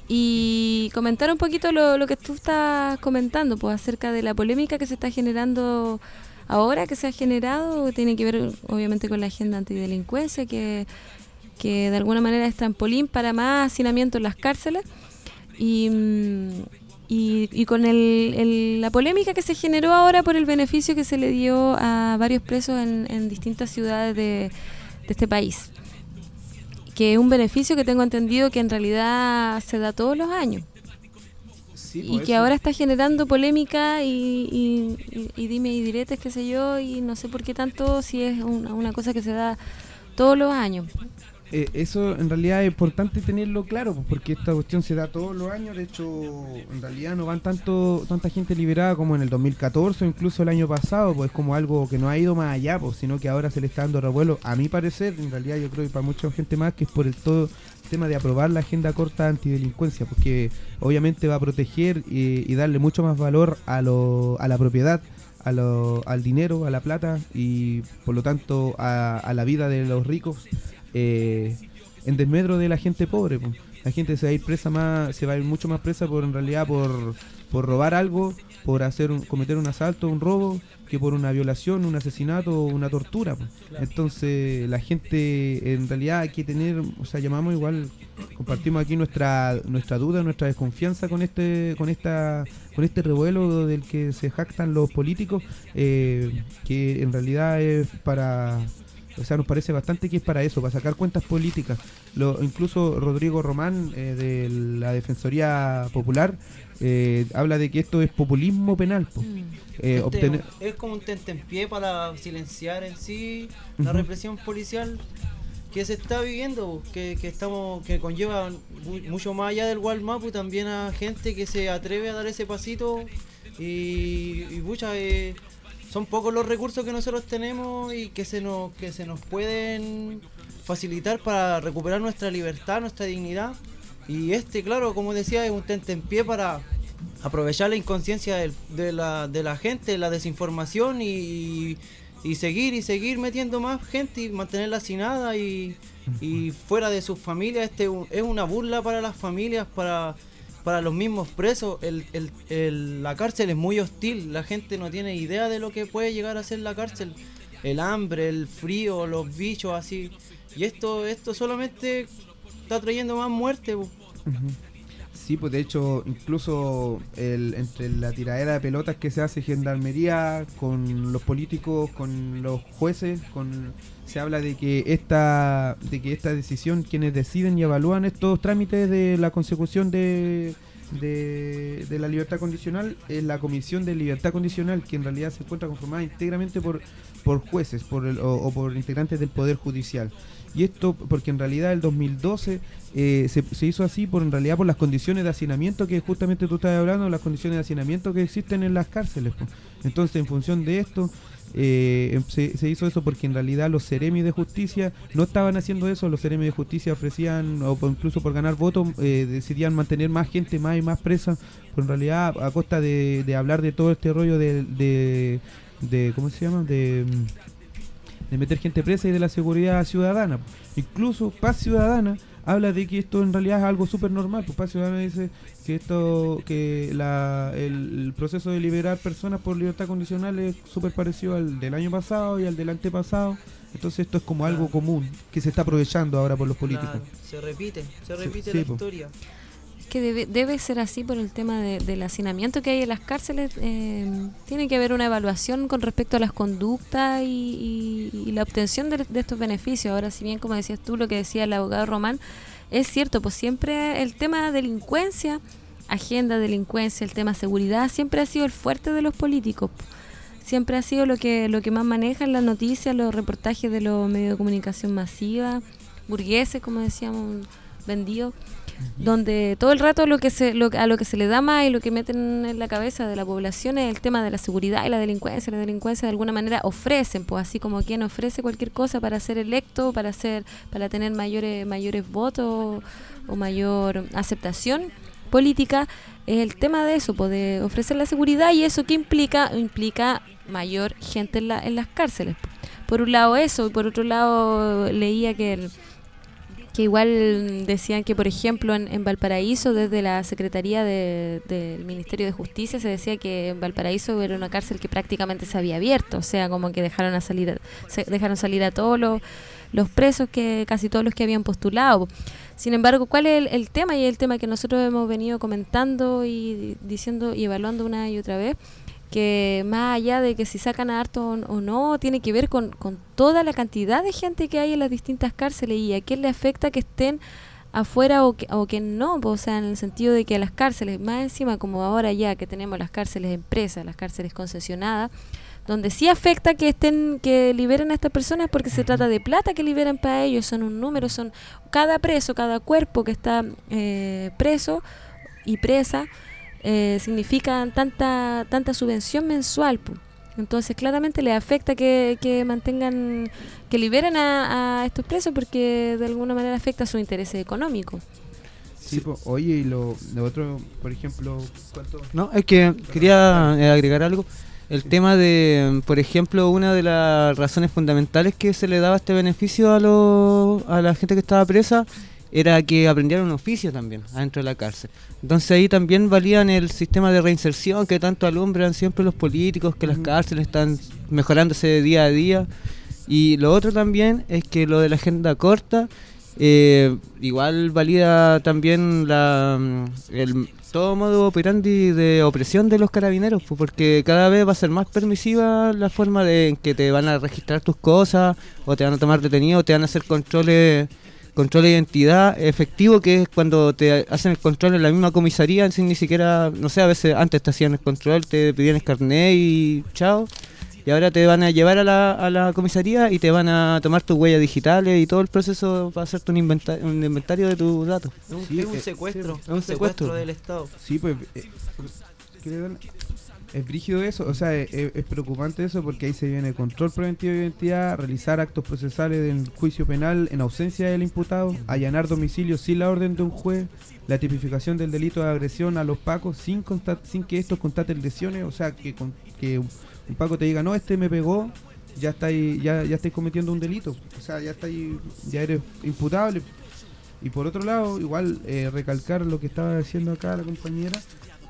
C: Y comentar un poquito lo, lo que tú estás comentando, pues acerca de la polémica que se está generando ahora, que se ha generado, tiene que ver obviamente con la agenda antidelincuencia, que, que de alguna manera es trampolín para más hacinamiento en las cárceles. Y, y, y con el, el, la polémica que se generó ahora por el beneficio que se le dio a varios presos en, en distintas ciudades de, de este país, que es un beneficio que tengo entendido que en realidad se da todos los años.
B: Sí,
C: Y que ahora está generando polémica y, y, y, y dime y diretes, qué sé yo, y no sé por qué tanto, si es una, una cosa que se da todos los años.
B: Eh, eso en realidad es importante tenerlo claro, pues, porque esta cuestión se da todos los años. De hecho, en realidad no van tanto tanta gente liberada como en el dos mil catorce o incluso el año pasado, pues es como algo que no ha ido más allá, pues, sino que ahora se le está dando revuelo, a mi parecer, en realidad yo creo que para mucha gente más, que es por el todo tema de aprobar la agenda corta antidelincuencia, porque obviamente va a proteger y, y darle mucho más valor a, lo, a la propiedad, a lo, al dinero, a la plata y por lo tanto a, a la vida de los ricos, eh, en desmedro de la gente pobre, pues. La gente se va a ir presa más, se va a ir mucho más presa por en realidad por, por robar algo, por hacer un, cometer un asalto, un robo, que por una violación, un asesinato o una tortura, pues. Claro. Entonces la gente en realidad hay que tener, o sea, llamamos igual, compartimos aquí nuestra nuestra duda, nuestra desconfianza con este con esta con este revuelo del que se jactan los políticos, eh, que en realidad es para, o sea, nos parece bastante que es para eso, para sacar cuentas políticas. Lo, incluso Rodrigo Román, eh, de la Defensoría Popular, eh, habla de que esto es populismo penal. Po.
C: Mm.
B: Eh,
F: Este
B: obtener...
F: Es como un tentempié para silenciar en sí la
B: Uh-huh.
F: represión policial que se está viviendo, que, que estamos que conlleva mu- mucho más allá del Walmapu, también a gente que se atreve a dar ese pasito y, y muchas eh, son pocos los recursos que nosotros tenemos y que se nos que se nos pueden facilitar para recuperar nuestra libertad, nuestra dignidad. Y este, claro, como decía, es un tentempié para aprovechar la inconsciencia del, de, la, de la gente, la desinformación y, y seguir y seguir metiendo más gente y mantenerla sin nada y, y fuera de sus familias. Este es una burla para las familias, para, para los mismos presos. El, el, el, la cárcel es muy hostil, la gente no tiene idea de lo que puede llegar a ser la cárcel. El hambre, el frío, los bichos así. Y esto, esto solamente está trayendo más muerte. Uh-huh.
B: Sí, pues de hecho, incluso el, entre la tiradera de pelotas que se hace Gendarmería con los políticos, con los jueces, con se habla de que esta de que esta decisión, quienes deciden y evalúan estos trámites de la consecución de, de, de la libertad condicional, es la Comisión de Libertad Condicional, que en realidad se encuentra conformada íntegramente por, por jueces por el, o, o por integrantes del Poder Judicial. Y esto porque en realidad el dos mil doce eh, se, se hizo así por en realidad por las condiciones de hacinamiento que justamente tú estabas hablando, las condiciones de hacinamiento que existen en las cárceles, pues. Entonces, en función de esto, eh, se, se hizo eso porque en realidad los seremis de justicia no estaban haciendo eso. Los seremis de justicia ofrecían, o incluso por ganar votos, eh, decidían mantener más gente, más y más presa, pero en realidad a costa de, de hablar de todo este rollo de, de, de ¿cómo se llama? de de meter gente presa y de la seguridad ciudadana. Incluso Paz Ciudadana habla de que esto en realidad es algo súper normal. Pues Paz Ciudadana dice que esto que la, el, el proceso de liberar personas por libertad condicional es súper parecido al del año pasado y al del antepasado. Entonces esto es como claro. algo común que se está aprovechando ahora por los políticos.
F: Claro. Se repite, se repite
B: sí,
F: la
B: sí,
F: historia.
C: Que debe, debe ser así por el tema de, del hacinamiento que hay en las cárceles. Eh, tiene que haber una evaluación con respecto a las conductas y, y, y la obtención de, de estos beneficios. Ahora, si bien, como decías tú, lo que decía el abogado Román, es cierto, pues siempre el tema de delincuencia, agenda delincuencia, el tema seguridad, siempre ha sido el fuerte de los políticos. Siempre ha sido lo que, lo que más manejan las noticias, los reportajes de los medios de comunicación masiva, burgueses, como decíamos, vendidos. Donde todo el rato lo que se lo, a lo que se le da más y lo que meten en la cabeza de la población es el tema de la seguridad y la delincuencia. La delincuencia de alguna manera ofrecen, pues así como quien ofrece cualquier cosa para ser electo, para ser, para tener mayores mayores votos o mayor aceptación política, es el tema de eso, pues de ofrecer la seguridad. Y eso ¿qué implica? Implica mayor gente en, la, en las cárceles. Por un lado eso, y por otro lado leía que el que igual decían que, por ejemplo, en, en Valparaíso, desde la Secretaría de, del Ministerio de Justicia, se decía que en Valparaíso era una cárcel que prácticamente se había abierto, o sea, como que dejaron a salir a, se dejaron salir a todos los, los presos, que casi todos los que habían postulado. Sin embargo, ¿cuál es el, el tema? Y el tema que nosotros hemos venido comentando y diciendo y evaluando una y otra vez, que más allá de que si sacan a harto o, o no, tiene que ver con, con toda la cantidad de gente que hay en las distintas cárceles y a quién le afecta que estén afuera o que, o que no, o sea, en el sentido de que a las cárceles, más encima como ahora ya que tenemos las cárceles empresas, las cárceles concesionadas, donde sí afecta que estén, que liberen a estas personas porque se trata de plata que liberan para ellos, son un número, son cada preso, cada cuerpo que está eh, preso y presa, eh, significa tanta tanta subvención mensual, pues. Entonces claramente les afecta que, que mantengan, que liberen a, a estos presos porque de alguna manera afecta su interés económico.
B: Sí, po, oye, y lo, lo otro, por ejemplo, ¿cuánto?
G: No, es que quería eh, agregar algo. El tema de, por ejemplo, una de las razones fundamentales que se le daba este beneficio a, lo, a la gente que estaba presa era que aprendieran un oficio también adentro de la cárcel. Entonces ahí también valían el sistema de reinserción que tanto alumbran siempre los políticos, que las cárceles están mejorándose día a día. Y lo otro también es que lo de la agenda corta, eh, igual valida también la, el todo modo operandi de opresión de los carabineros, pues, porque cada vez va a ser más permisiva la forma de en que te van a registrar tus cosas, o te van a tomar detenido, o te van a hacer controles control de identidad efectivo, que es cuando te hacen el control en la misma comisaría, sin ni siquiera, no sé, a veces antes te hacían el control, te pedían el carnet y chao, y ahora te van a llevar a la, a la comisaría y te van a tomar tus huellas digitales y todo el proceso para hacerte un inventario, un inventario de tus datos.
F: Es un,
B: Sí,
F: es un
B: eh,
F: secuestro,
B: sí,
F: es un secuestro del Estado.
B: Sí, pues eh, creo que es brígido eso, o sea, es, es preocupante eso porque ahí se viene control preventivo de identidad, realizar actos procesales del juicio penal en ausencia del imputado, allanar domicilios sin la orden de un juez, la tipificación del delito de agresión a los pacos sin constat- sin que estos constaten lesiones, o sea, que, con, que un, un paco te diga, no, este me pegó, ya está ahí, ya, ya estáis cometiendo un delito, o sea, ya está ahí, ya eres imputable. Y por otro lado, igual eh, recalcar lo que estaba diciendo acá la compañera,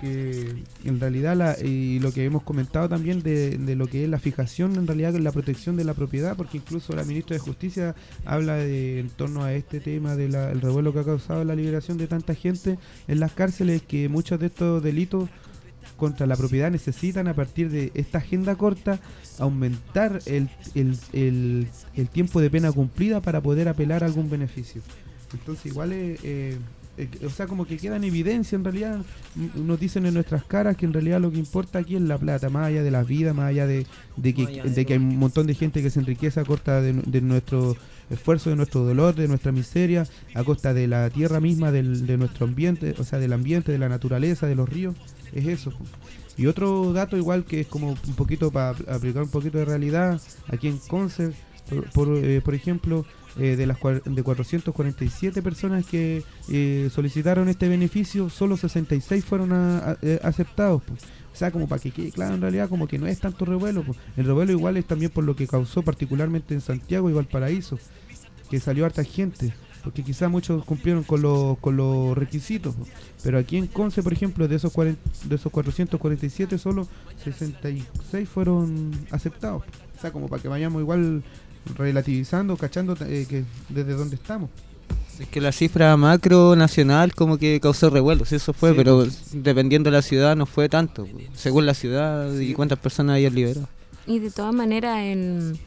B: que en realidad la, y lo que hemos comentado también de, de lo que es la fijación en realidad con la protección de la propiedad, porque incluso la ministra de Justicia habla de en torno a este tema del revuelo que ha causado la liberación de tanta gente en las cárceles, que muchos de estos delitos contra la propiedad necesitan a partir de esta agenda corta aumentar el, el, el, el tiempo de pena cumplida para poder apelar a algún beneficio. Entonces igual es... Eh, Eh, o sea, como que queda en evidencia en realidad, nos dicen en nuestras caras que en realidad lo que importa aquí es la plata, más allá de la vida, más allá de, de que, de, de que hay un montón de gente que se enriquece a costa de, de nuestro esfuerzo, de nuestro dolor, de nuestra miseria, a costa de la tierra misma, del, de nuestro ambiente, o sea, del ambiente, de la naturaleza, de los ríos, es eso. Y otro dato igual que es como un poquito para aplicar un poquito de realidad, aquí en Conce, por, por, eh, por ejemplo, Eh, de las cua- de cuatrocientas cuarenta y siete personas que eh, solicitaron este beneficio, solo sesenta y seis fueron a, a, eh, aceptados, pues. O sea, como para que quede claro en realidad, como que no es tanto revuelo, pues. El revuelo igual es también por lo que causó particularmente en Santiago y Valparaíso, que salió harta gente, porque quizás muchos cumplieron con los con los requisitos, pues. Pero aquí en Conce, por ejemplo, de esos cuarenta, de esos cuatrocientos cuarenta y siete, solo sesenta y seis fueron aceptados, pues. O sea, como para que vayamos igual relativizando, cachando eh, que desde dónde estamos.
G: Es que la cifra macro nacional como que causó revuelos, eso fue,
B: Sí,
G: pero
B: pues.
G: dependiendo de la ciudad no fue tanto, pues, según la ciudad
B: Sí.
G: y cuántas personas hayan liberado.
C: Y de todas maneras, en,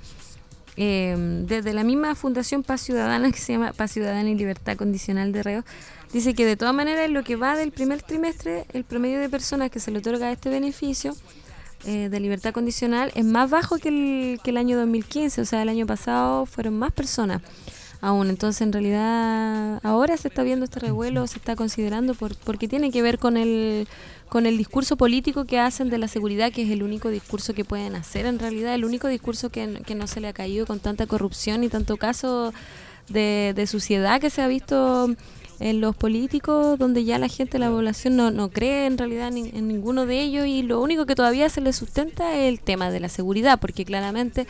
C: eh, desde la misma Fundación Paz Ciudadana, que se llama Paz Ciudadana y Libertad Condicional de Reos, dice que de todas maneras en lo que va del primer trimestre, el promedio de personas que se le otorga este beneficio eh, de libertad condicional es más bajo que el, que el año dos mil quince, o sea, el año pasado fueron más personas aún. Entonces, en realidad, ahora se está viendo este revuelo, se está considerando por, porque tiene que ver con el con el discurso político que hacen de la seguridad, que es el único discurso que pueden hacer, en realidad, el único discurso que, que no se le ha caído con tanta corrupción y tanto caso de, de suciedad que se ha visto en los políticos, donde ya la gente, la población no, no cree en realidad en, en ninguno de ellos, y lo único que todavía se les sustenta es el tema de la seguridad, porque claramente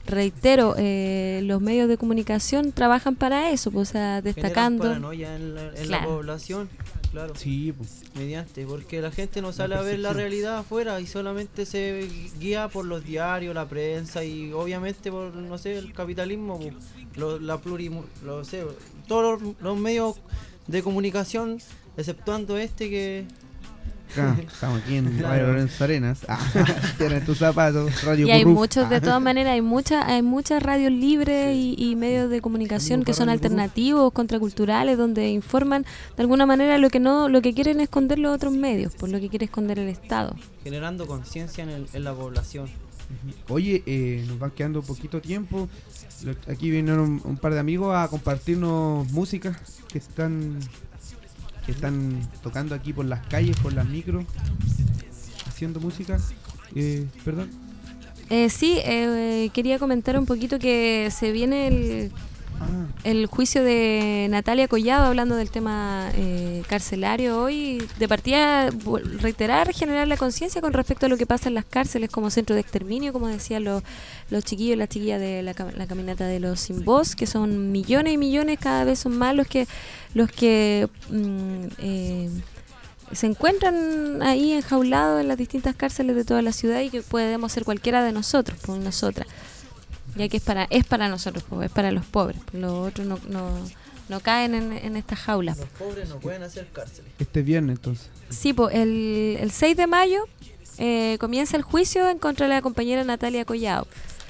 C: reitero, eh, los medios de comunicación trabajan para eso, pues, o sea, destacando.
F: Generan paranoia en, la, en la
C: Claro.
F: población, claro.
B: Sí, pues.
F: Mediante, porque la gente no sale a ver la
B: percepción.
F: realidad afuera y solamente se guía por los diarios, la prensa y obviamente por, no sé, el capitalismo, po, lo, la plurim, lo sé, todos los, los medios de comunicación, exceptuando este que...
B: Ah, estamos aquí en
F: Claro.
B: Radio Lorenzo Arenas. Ah, tienes tus zapatos, Radio
C: Y hay
B: Curruf.
C: muchos, de
B: Ah.
C: todas maneras, hay muchas hay muchas radios libres y, y medios de comunicación
B: Saludos
C: que
B: para
C: son
B: Radio Curruf.
C: alternativos, contraculturales, donde informan de alguna manera lo que no lo que quieren esconder los otros medios, por lo que quiere esconder el Estado.
F: generando conciencia en, el- en la población.
B: Oye, eh, nos va quedando poquito tiempo. Lo- Aquí vinieron un, un par de amigos a compartirnos música que están que están tocando aquí por las calles, por las micros, haciendo música. Eh, perdón.
C: Eh, sí, eh, quería comentar un poquito que se viene el,
B: Ah,
C: el juicio de Natalia Collado, hablando del tema eh, carcelario hoy. De partida, vol- reiterar, generar la conciencia con respecto a lo que pasa en las cárceles como centro de exterminio, como decían los, los chiquillos y las chiquillas de la, cam- la caminata de los sin voz, que son millones y millones, cada vez son más los que, los que mm, eh, se encuentran ahí enjaulados en las distintas cárceles de toda la ciudad y que podemos ser cualquiera de nosotros, pues nosotras. Ya que es para es para nosotros, pues, es para los pobres. Los otros no, no, no caen en, en estas jaulas.
F: Los pobres no pueden hacer cárceles.
B: este viernes entonces.
C: Sí, pues el, el seis de mayo eh, comienza el juicio en contra de la compañera Natalia Collado,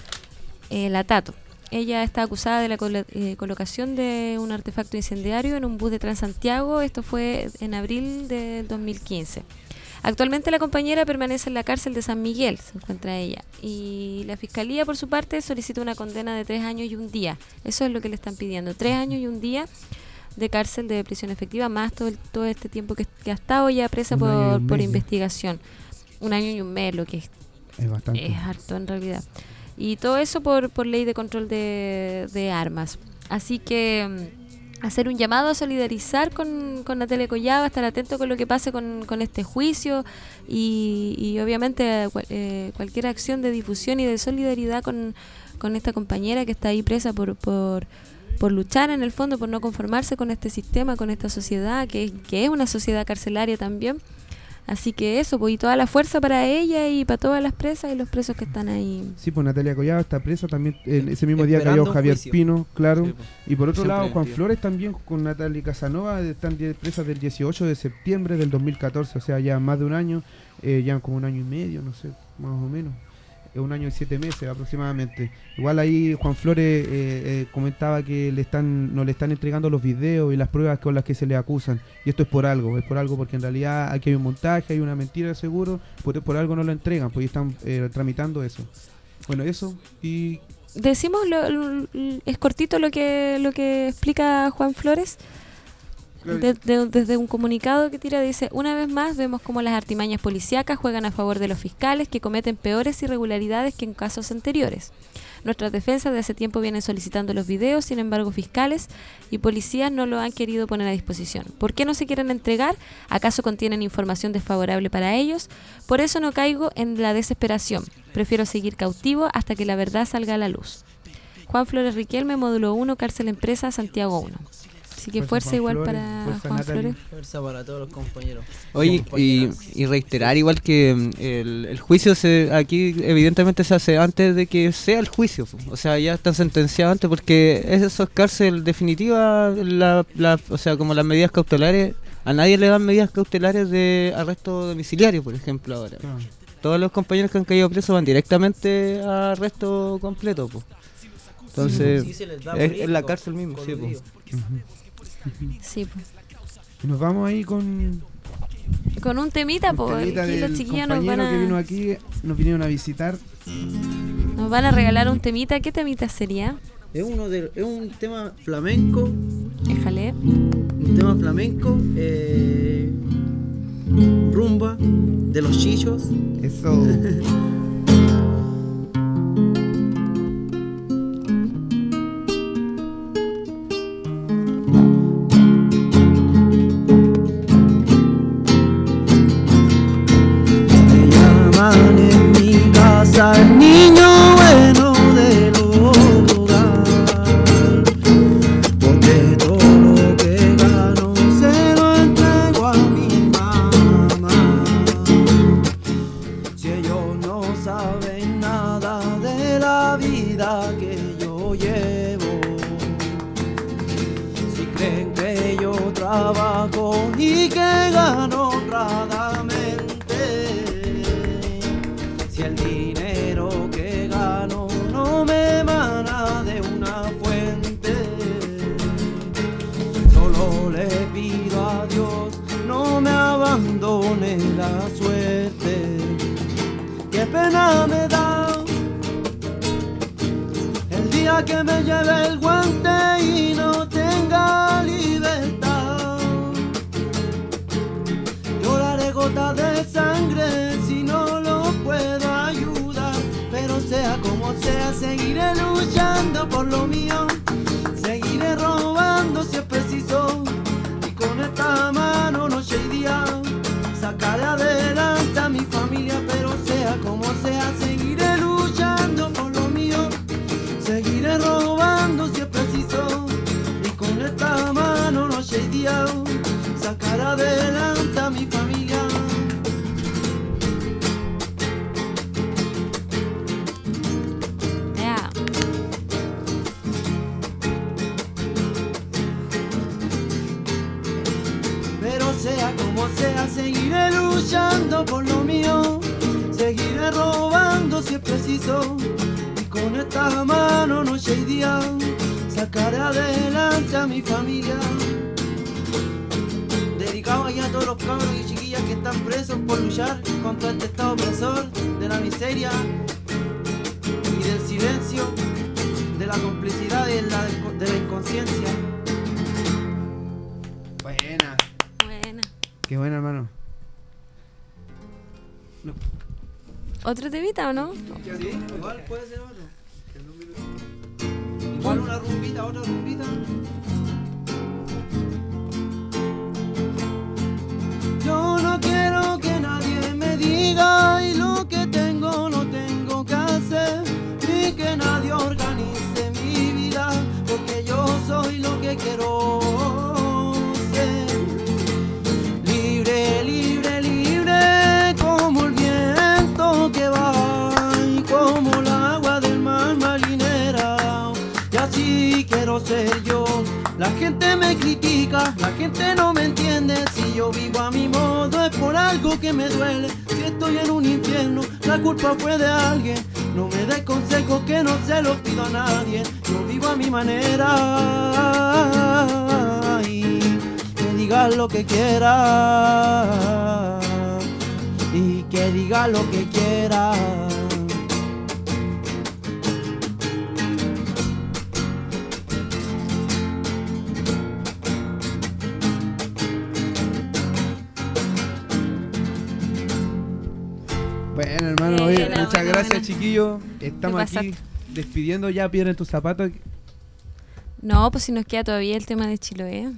C: eh, la Tato. Ella está acusada de la colo- eh, colocación de un artefacto incendiario en un bus de Transantiago. Esto fue en abril del dos mil quince. Actualmente la compañera permanece en la cárcel de San Miguel, se encuentra ella. Y la fiscalía, por su parte, solicita una condena de tres años y un día. Eso es lo que le están pidiendo, tres años y un día de cárcel de prisión efectiva, más todo, el- todo este tiempo que, que ha estado ya presa
B: Un año y
C: por,
B: un
C: por
B: mes ya.
C: investigación. Un año y un mes, lo que es,
B: Es bastante.
C: es harto en realidad. Y todo eso por, por ley de control de, de armas. Así que mm, hacer un llamado a solidarizar con, con Natalia Collado, a estar atento con lo que pase con, con este juicio y, y obviamente cual- eh, cualquier acción de difusión y de solidaridad con, con esta compañera que está ahí presa por, por, por luchar en el fondo, por no conformarse con este sistema, con esta sociedad, que, es- que es una sociedad carcelaria también. Así que eso, pues, y toda la fuerza para ella y para todas las presas y los presos que están ahí.
B: Sí, pues Natalia Collado está presa también. En ese mismo día
F: Esperando
B: cayó
F: un
B: Javier
F: juicio.
B: Pino, claro.
G: Sí, pues.
B: Y por otro
G: Siempre
B: lado, Juan
G: preventivo.
B: Flores también con Natalia Casanova están die- presas del dieciocho de septiembre del dos mil catorce, o sea, ya más de un año, eh, ya como un año y medio, no sé, más o menos. Eh, un año y siete meses aproximadamente. Igual ahí Juan Flores eh, eh, comentaba que le están no le están entregando los videos y las pruebas con las que se le acusan. Y esto es por algo, es por algo porque en realidad aquí hay un montaje, hay una mentira seguro, por, por algo no lo entregan, pues están eh, tramitando eso. Bueno, eso y...
C: Decimos, lo, lo- es cortito lo que lo que explica Juan Flores. De- de- desde un comunicado que tira dice: una vez más vemos cómo las artimañas policíacas juegan a favor de los fiscales que cometen peores irregularidades que en casos anteriores. Nuestras defensas de hace tiempo vienen solicitando los videos, sin embargo fiscales y policías no lo han querido poner a disposición. ¿Por qué no se quieren entregar? ¿Acaso contienen información desfavorable para ellos? Por eso no caigo en la desesperación. Prefiero seguir cautivo hasta que la verdad salga a la luz. Juan Flores Riquelme, módulo uno, cárcel empresa, Santiago uno. Así que
B: Fuerza,
C: fuerza,
B: Juan
C: igual
B: Flores,
C: para
B: fuerza,
C: Juan
B: Natalie.
C: Flores.
F: Fuerza para todos los compañeros.
G: Oye, y,
F: Compañeras.
G: y reiterar igual que mm, el, el juicio se aquí evidentemente se hace antes de que sea el juicio, po. O sea, ya están sentenciados antes porque eso es cárcel definitiva, la, la, o sea, como las medidas cautelares, a nadie le dan medidas cautelares de arresto domiciliario, por ejemplo, ahora.
B: Claro.
G: Todos los compañeros que han caído presos van directamente a arresto completo, po. Entonces,
F: Sí, se les da
G: es,
F: fresco,
G: es la cárcel mismo, sí, po.
F: coludido.
C: Sí, pues.
B: Y nos vamos ahí con
C: Con un temita,
B: un
C: pues.
B: temita
C: Aquí
B: del
C: los chiquillos nos
B: compañero
C: van,
B: que vino
C: a,
B: aquí, nos vinieron a visitar.
C: nos van a regalar un temita. ¿Qué temita sería?
F: Es uno de, es un tema flamenco,
C: Déjale.
F: un tema flamenco, eh, rumba de los chillos.
B: Eso.
E: Me llaman en mi casa el niño bueno de los
H: pone la suerte. Qué pena me da el día que me lleve el guante y no tenga libertad. Lloraré gotas de sangre si no lo puedo ayudar, pero sea como sea seguiré luchando por lo mío. Seguiré robando si es preciso y con esta mano noche y día sacaré adelante a mi familia, pero sea como sea seguiré luchando por lo mío. Seguiré robando si es preciso y con esta mano noche y día sacaré adelante a mi familia.
C: Yeah.
H: Pero sea como sea seguiré luchando por lo mío. Seguiré robando si es preciso y con esta mano noche y día sacaré adelante a mi familia. Dedicado allá a todos los cabros y chiquillas que están presos por luchar contra este estado opresor de la miseria y del silencio, de la complicidad y de la, de la inconsciencia.
B: Buena.
C: Buena.
B: Qué buena, hermano.
C: ¿Otro temita o no?
H: Sí, igual puede ser otro. Igual una rumbita, otra rumbita. Yo no quiero que nadie me diga y lo que tengo lo tengo que hacer, ni que nadie organice mi vida, porque yo soy lo que quiero ser. Libre, libre, libre, como el viento que va y como el agua del mar marinera. Y así quiero ser yo. La gente me critica, la gente no me entiende. Si yo vivo a mi modo es por algo que me duele. Si estoy en un infierno, la culpa fue de alguien. No me des consejos que no se los pido a nadie. Yo vivo a mi manera y que digan lo que quiera y que diga lo que quiera.
B: Bueno, hermano,
C: Buena,
B: oye,
C: buena,
B: muchas
C: buena.
B: gracias, chiquillos. Estamos
C: Te
B: aquí
C: pasaste.
B: despidiendo ya, Piedra en tus zapatos.
C: No, pues si nos queda todavía el tema de Chiloé.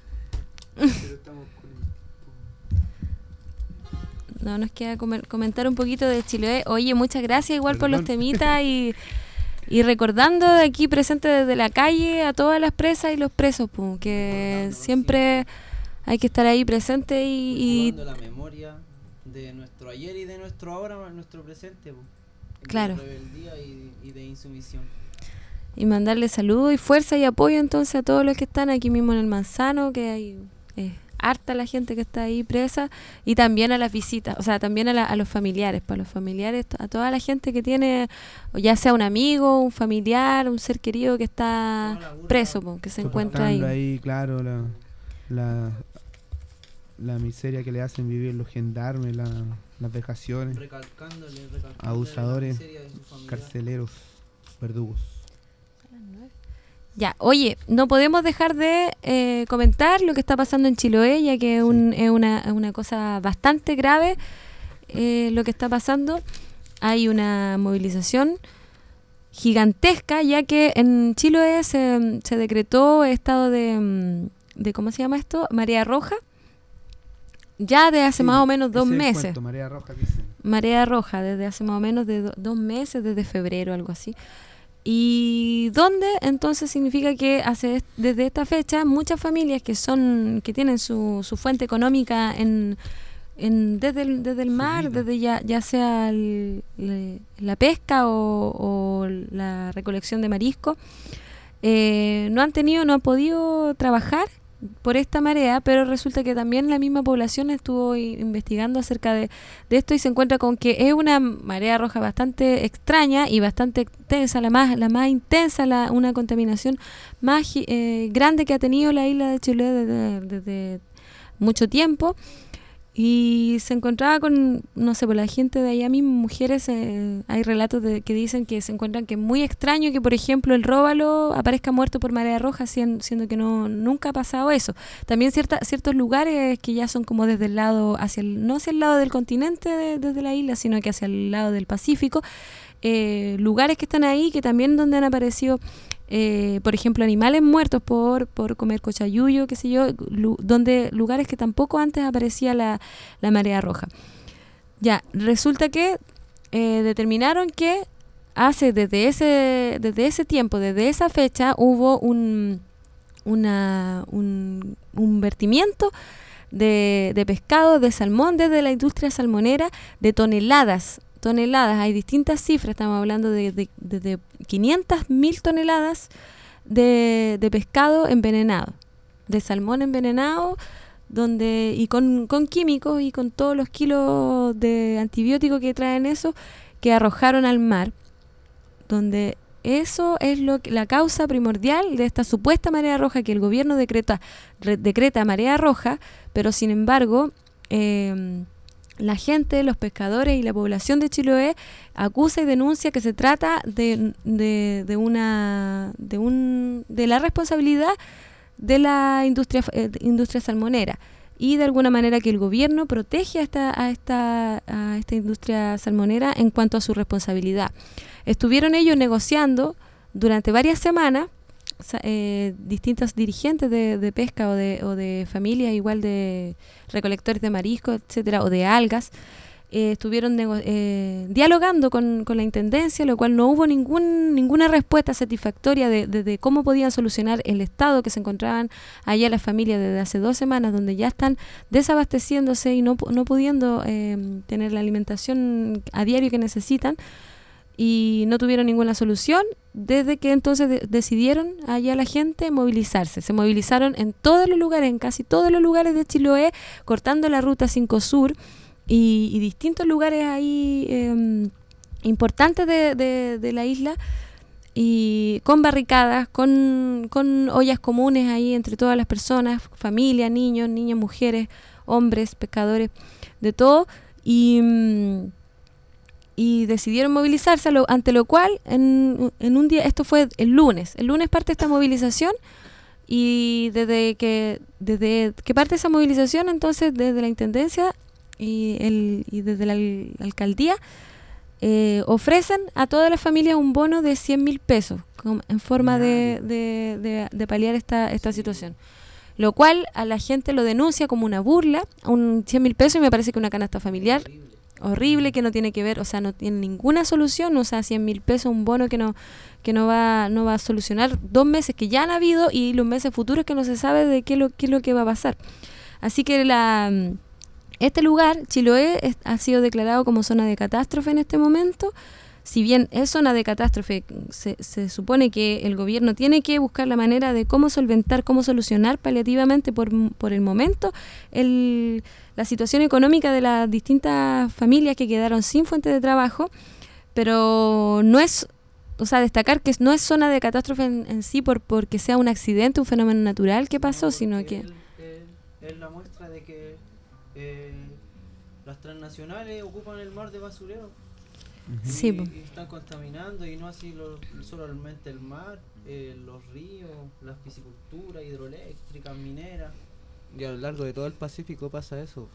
C: No, nos queda comer- comentar un poquito de Chiloé. Oye, muchas gracias igual por los
B: Perdón.
C: temitas y, y recordando de aquí presente desde la calle a todas las presas y los presos, pu, que siempre hay que estar ahí presente y, y
F: Cultivando la memoria de nuestro ayer y de nuestro ahora, nuestro presente, po.
C: Claro.
F: De rebeldía y, y de insumisión.
C: y mandarle saludos y fuerza y apoyo entonces a todos los que están aquí mismo en el Manzano, que hay eh, harta la gente que está ahí presa, y también a las visitas, o sea, también a, la- a los familiares, para los familiares, a toda la gente que tiene, o ya sea un amigo, un familiar, un ser querido que está preso, po, que se encuentra ahí.
B: Soportando ahí, claro, la, la, la miseria que le hacen vivir los gendarmes, la, las vejaciones,
F: Recalcándole, recalcándole
B: Abusadores,
F: la miseria de su familia.
B: carceleros, verdugos.
C: Ya, oye, no podemos dejar de eh, comentar lo que está pasando en Chiloé, ya que es, un- es una, es una cosa bastante grave eh, lo que está pasando. Hay una movilización gigantesca, ya que en Chiloé se, se decretó estado de, mm, de, ¿cómo se llama esto? Marea roja, ya de hace
B: Sí,
C: más o menos dos
B: ese es el
C: meses.
B: cuento, Marea Roja, dicen.
C: Marea roja, desde hace más o menos de do- dos meses, desde febrero, algo así. Y donde entonces significa que hace est- desde esta fecha muchas familias que son que tienen su, su fuente económica en, en desde el, desde el
B: Su
C: mar,
B: vida.
C: desde ya, ya sea el- le- la pesca o, o la recolección de marisco, eh, no han tenido, no han podido trabajar por esta marea, pero resulta que también la misma población estuvo i- investigando acerca de, de esto y se encuentra con que es una marea roja bastante extraña y bastante intensa, la más la más intensa, la, una contaminación más gi- eh, grande que ha tenido la isla de Chiloé desde, desde mucho tiempo. y se encontraba con, no sé, por la gente de allá mismo, mujeres, eh, hay relatos de, que dicen que se encuentran que es muy extraño que, por ejemplo, el róbalo aparezca muerto por marea roja, siendo, siendo que no nunca ha pasado eso. También cierta, ciertos lugares que ya son como desde el lado, hacia el, no hacia el lado del continente de, desde la isla, sino que hacia el lado del Pacífico, eh, lugares que están ahí, que también donde han aparecido Eh, por ejemplo, animales muertos por, por comer cochayuyo, qué sé yo, lu- donde lugares que tampoco antes aparecía la, la marea roja. Ya, resulta que eh, determinaron que hace desde ese desde ese tiempo, desde esa fecha, hubo un una, un, un vertimiento de, de pescado, de salmón desde la industria salmonera, de toneladas toneladas, hay distintas cifras, estamos hablando de, de, de, de quinientas mil toneladas de, de pescado envenenado, de salmón envenenado, donde y con, con químicos y con todos los kilos de antibióticos que traen eso, que arrojaron al mar, donde eso es lo que, la causa primordial de esta supuesta marea roja, que el gobierno decreta, re, decreta marea roja, pero sin embargo eh, la gente, los pescadores y la población de Chiloé acusa y denuncia que se trata de, de, de una de un de la responsabilidad de la industria eh, industria salmonera, y de alguna manera que el gobierno protege a esta a esta a esta industria salmonera en cuanto a su responsabilidad. Estuvieron ellos negociando durante varias semanas, eh, distintos dirigentes de, de pesca o de, o de familias, igual de recolectores de mariscos, etcétera, o de algas, eh, estuvieron nego- eh, dialogando con, con la intendencia, lo cual no hubo ningún ninguna respuesta satisfactoria de, de, de cómo podían solucionar el estado que se encontraban allá las familias desde hace dos semanas, donde ya están desabasteciéndose y no, no pudiendo eh, tener la alimentación a diario que necesitan, y no tuvieron ninguna solución. Desde que entonces de- decidieron allá la gente movilizarse. Se movilizaron en todos los lugares, en casi todos los lugares de Chiloé, cortando la ruta cinco Sur y, y distintos lugares ahí eh, importantes de, de, de la isla, y con barricadas, con, con ollas comunes ahí entre todas las personas, familias, niños, niñas, mujeres, hombres, pescadores, de todo, y... Mm, y decidieron movilizarse, lo, ante lo cual en, en un día, esto fue el lunes, el lunes parte esta movilización, y desde que desde que parte esa movilización, entonces desde la intendencia y, el, y desde la, la alcaldía eh, ofrecen a todas las familias un bono de cien mil pesos como, en forma de, de, de, de paliar esta, esta situación, lo cual a la gente lo denuncia como una burla, un cien mil pesos, y me parece que una canasta familiar horrible, que no tiene que ver, o sea, no tiene ninguna solución, o sea, cien mil pesos, un bono que no que no va no va a solucionar dos meses que ya han habido y los meses futuros que no se sabe de qué, lo, qué es lo que va a pasar. Así que la este lugar, Chiloé, es, ha sido declarado como zona de catástrofe en este momento. Si bien es zona de catástrofe, se, se supone que el gobierno tiene que buscar la manera de cómo solventar, cómo solucionar paliativamente por, por el momento el, la situación económica de las distintas familias que quedaron sin fuente de trabajo, pero no es, o sea, destacar que no es zona de catástrofe en, en sí por porque sea un accidente, un fenómeno natural que pasó, sino que...
F: Es la muestra de que eh, las transnacionales ocupan el mar de basurero.
C: Sí,
F: y,
C: po.
F: y están contaminando, y no así lo, solamente el mar, eh, los ríos, las pisciculturas, hidroeléctricas, mineras.
G: Y a lo largo de todo el Pacífico pasa eso.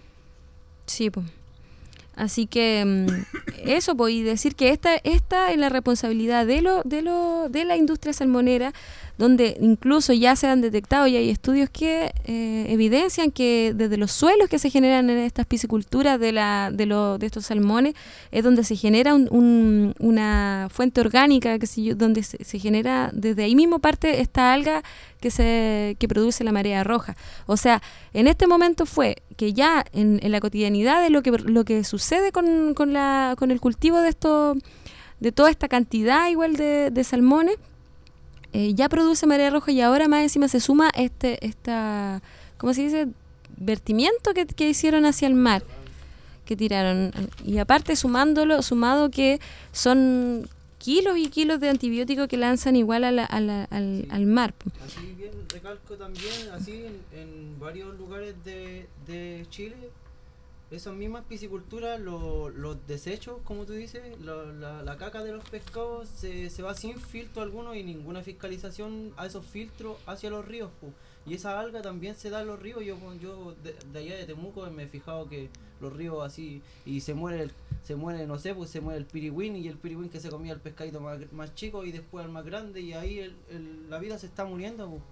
C: Sí, pues. Así que mm, eso, pues, y decir que esta esta es la responsabilidad de lo de lo de la industria salmonera, donde incluso ya se han detectado y hay estudios que eh, evidencian que desde los suelos que se generan en estas pisciculturas de la de lo, de estos salmones es donde se genera un, un, una fuente orgánica, que sé yo, donde se, se genera, desde ahí mismo parte esta alga que se que produce la marea roja. O sea, en este momento fue que ya en, en la cotidianidad de lo que lo que sucede con, con la con el cultivo de esto de toda esta cantidad igual de, de salmones, eh, ya produce marea roja, y ahora más encima se suma este esta ¿cómo se dice? Vertimiento que, que hicieron hacia el mar, que tiraron, y aparte sumándolo sumado que son kilos y kilos de antibióticos que lanzan igual a la, a la, al,
F: Sí.
C: al mar.
F: Así bien recalco también, así en, en varios lugares de, de Chile esas mismas pisciculturas, lo- los desechos, como tú dices, la, la, la caca de los pescados se, se va sin filtro alguno y ninguna fiscalización a esos filtros hacia los ríos, pu. Y esa alga también se da en los ríos. Yo yo de, de allá de Temuco me he fijado que los ríos así, y se muere, el, se muere no sé, pues se muere el pirigüín, y el pirigüín que se comía el pescadito más, más chico y después al más grande, y ahí el, el, la vida se está muriendo, pu.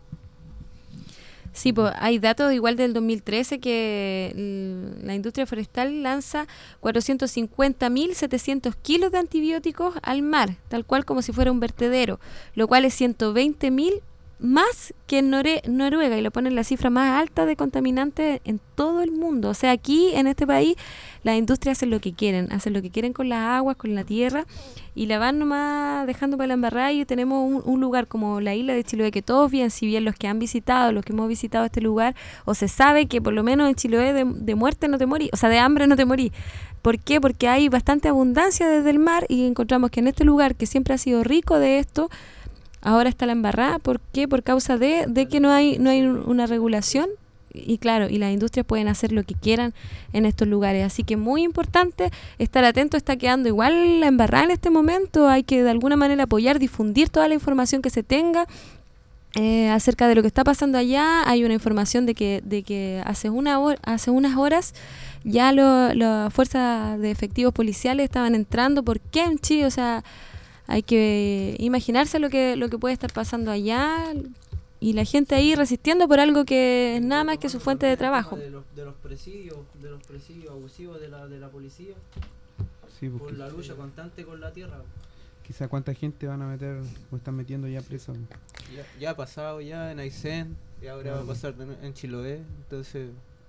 C: Sí, pues hay datos igual del dos mil trece que l- la industria forestal lanza cuatrocientos cincuenta mil setecientos kilos de antibióticos al mar, tal cual como si fuera un vertedero, lo cual es ciento veinte mil más que en Nore- Noruega, y lo ponen la cifra más alta de contaminantes en todo el mundo. O sea, aquí en este país las industrias hacen lo que quieren, hacen lo que quieren con las aguas, con la tierra, y la van nomás dejando para la embarrada. Y tenemos un, un lugar como la isla de Chiloé, que todos bien, si bien los que han visitado, los que hemos visitado este lugar, o se sabe que por lo menos en Chiloé de, de muerte no te morís, o sea, de hambre no te morís. ¿Por qué? Porque hay bastante abundancia desde el mar, y encontramos que en este lugar, que siempre ha sido rico de esto, ahora está la embarrada. ¿Por qué? Por causa de, de que no hay no hay una regulación, y claro, y las industrias pueden hacer lo que quieran en estos lugares. Así que muy importante estar atento. Está quedando igual la embarrada en este momento. Hay que de alguna manera apoyar, difundir toda la información que se tenga eh, acerca de lo que está pasando allá. Hay una información de que de que hace una hora, hace unas horas ya lo- las fuerzas de efectivos policiales estaban entrando por Kemchi. O sea, hay que imaginarse lo que lo que puede estar pasando allá, y la gente ahí resistiendo por algo que es nada más que su fuente de trabajo.
F: De los, de los presidios, de los presidios abusivos de la, de la policía,
B: Sí,
F: por
B: porque
F: la lucha constante con la tierra.
B: quizá cuánta gente van a meter o están metiendo ya preso.
G: Ya, ya ha pasado ya en Aysén, y ahora va a pasar de nue- en Chiloé, entonces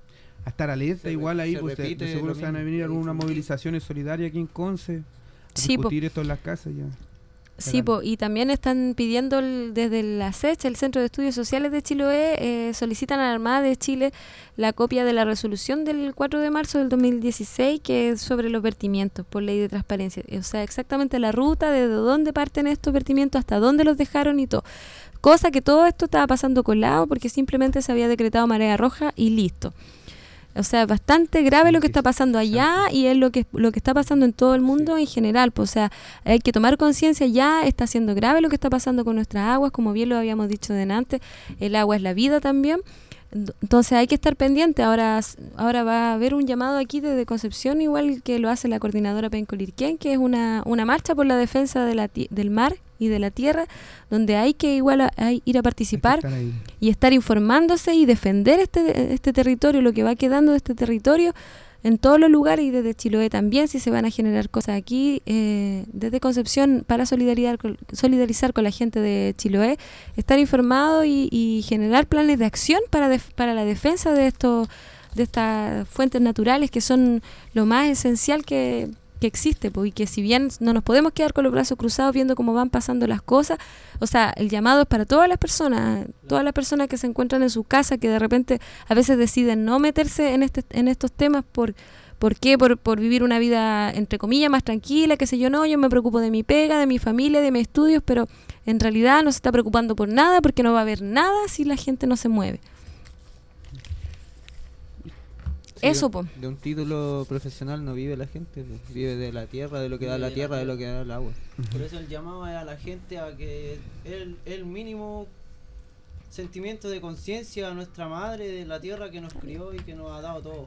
B: A estar alerta
G: Se re-
B: igual ahí,
G: se
B: pues de- de
G: repite
B: seguro
G: lo
B: se van a
G: mismo,
B: venir
G: y
B: algunas
G: difundir.
B: movilizaciones solidarias aquí en Conce. A
C: Sí, po.
B: discutir esto en las casas ya.
C: Sí, po, y también están pidiendo el- desde la S E C H, el Centro de Estudios Sociales de Chiloé, eh, solicitan a la Armada de Chile la copia de la resolución del cuatro de marzo del dos mil dieciséis, que es sobre los vertimientos por ley de transparencia. O sea, exactamente la ruta, desde dónde parten estos vertimientos, hasta dónde los dejaron y todo. Cosa que todo esto estaba pasando colado porque simplemente se había decretado marea roja y listo. O sea, bastante grave lo que está pasando allá, y es lo que lo que está pasando en todo el mundo en general. Pues, o sea, hay que tomar conciencia, ya está siendo grave lo que está pasando con nuestras aguas, como bien lo habíamos dicho de antes, el agua es la vida también. Ent- Entonces hay que estar pendiente. Ahora s- ahora va a haber un llamado aquí desde Concepción, igual que lo hace la coordinadora Pencolirquén, que es una, una marcha por la defensa de la ti- del mar y de la tierra, donde hay que igual a- a ir a participar
B: Hay que estar ahí.
C: y estar informándose y defender este, este territorio, lo que va quedando de este territorio en todos los lugares, y desde Chiloé también, si se van a generar cosas aquí, eh, desde Concepción, para solidarizar con, solidarizar con la gente de Chiloé, estar informado y, y generar planes de acción para, def- para la defensa de estos de estas fuentes naturales, que son lo más esencial que, que existe, pues, y que si bien no nos podemos quedar con los brazos cruzados viendo cómo van pasando las cosas, o sea, el llamado es para todas las personas, todas las personas que se encuentran en su casa, que de repente a veces deciden no meterse en este en estos temas por ¿por qué? Por, por vivir una vida, entre comillas, más tranquila, que sé yo, no, yo me preocupo de mi pega, de mi familia, de mis estudios, pero en realidad no se está preocupando por nada, porque no va a haber nada si la gente no se mueve.
G: sí,
C: Eso,
G: de-
C: po.
G: de un título profesional no vive la gente, pues, vive de la tierra, de lo que da
F: Vive
G: la
F: de la
G: tierra, de
F: tierra.
G: lo que da el agua.
F: Por eso el llamado es a la gente a que el, el mínimo sentimiento de conciencia a nuestra madre de la tierra que nos crió y que nos ha dado todo.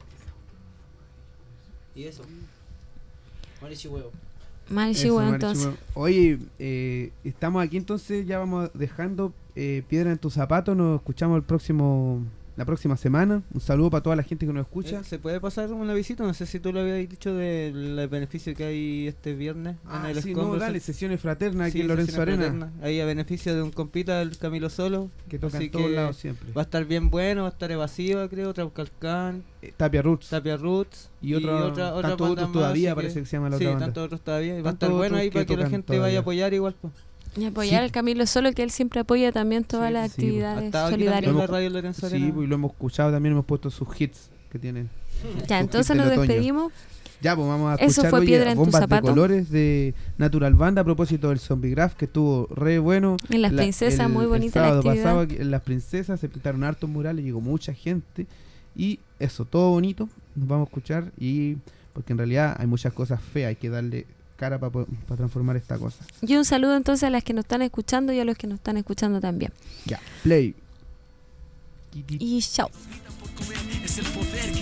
F: Y eso. Marichi huevo.
C: Mal
B: Eso,
C: chihuahua,
B: Marichi,
C: entonces.
B: bueno. Oye, eh, estamos aquí entonces, ya vamos dejando eh, piedra en tus zapatos. Nos escuchamos el próximo la próxima semana. Un saludo para toda la gente que nos escucha.
G: Eh, ¿Se puede pasar una visita? No sé si tú lo habías dicho del beneficio que hay este viernes
B: Ah,
G: en el
B: sí,
G: escombro.
B: no, dale, sesiones fraternas aquí
G: Sí,
B: en Lorenzo
G: sesiones
B: Arena,
G: fraternas. Ahí a beneficio de un compita, el Camilo Solo.
B: que toca
G: Así
B: en todos
G: que
B: lados siempre.
G: Va a estar bien bueno, va a estar Evasiva, creo, Traucalcán,
B: Eh, Tapia Roots.
G: Tapia Roots
B: Y otra-
G: otra, otra
B: tantos
G: banda
B: otros
G: más,
B: todavía,
G: así
B: parece que se llama la
G: sí,
B: otra banda.
G: tantos otros todavía. Y va a
B: Tantos
G: estar bueno
B: otros
G: ahí
B: que
G: para que la
B: tocan
G: gente
B: todavía.
G: vaya a apoyar igual. Pues.
C: Y apoyar
B: Sí.
C: al Camilo Solo, que él siempre apoya también todas
G: Sí,
C: las
B: sí,
C: actividades
G: Hasta aquí
C: solidarias.
G: también la
B: Hemos-
G: radio Lorenzo
B: Sí,
G: Arena.
B: pues, y lo hemos escuchado también, hemos puesto sus hits que tienen.
C: Ya,
B: sus
C: entonces
B: hits
C: nos
B: del otoño.
C: despedimos.
B: Ya, pues vamos a
C: Eso
B: escuchar
C: fue
B: oye,
C: Piedra en tu
B: Bombas de
C: zapato.
B: Colores de Natural Band a propósito del Zombie Graph, que estuvo re bueno.
C: En Las
B: La-
C: Princesas,
B: el-
C: muy
B: el
C: bonita la
B: sábado
C: actividad.
B: pasado aquí en Las Princesas se pintaron hartos murales, llegó mucha gente. Y eso, todo bonito. nos vamos a escuchar y porque en realidad hay muchas cosas feas, hay que darle cara para transformar esta cosa.
C: Y un saludo entonces a las que nos están escuchando y a los que nos están escuchando también.
B: Ya, play.
C: Y chao.
A: Es el poder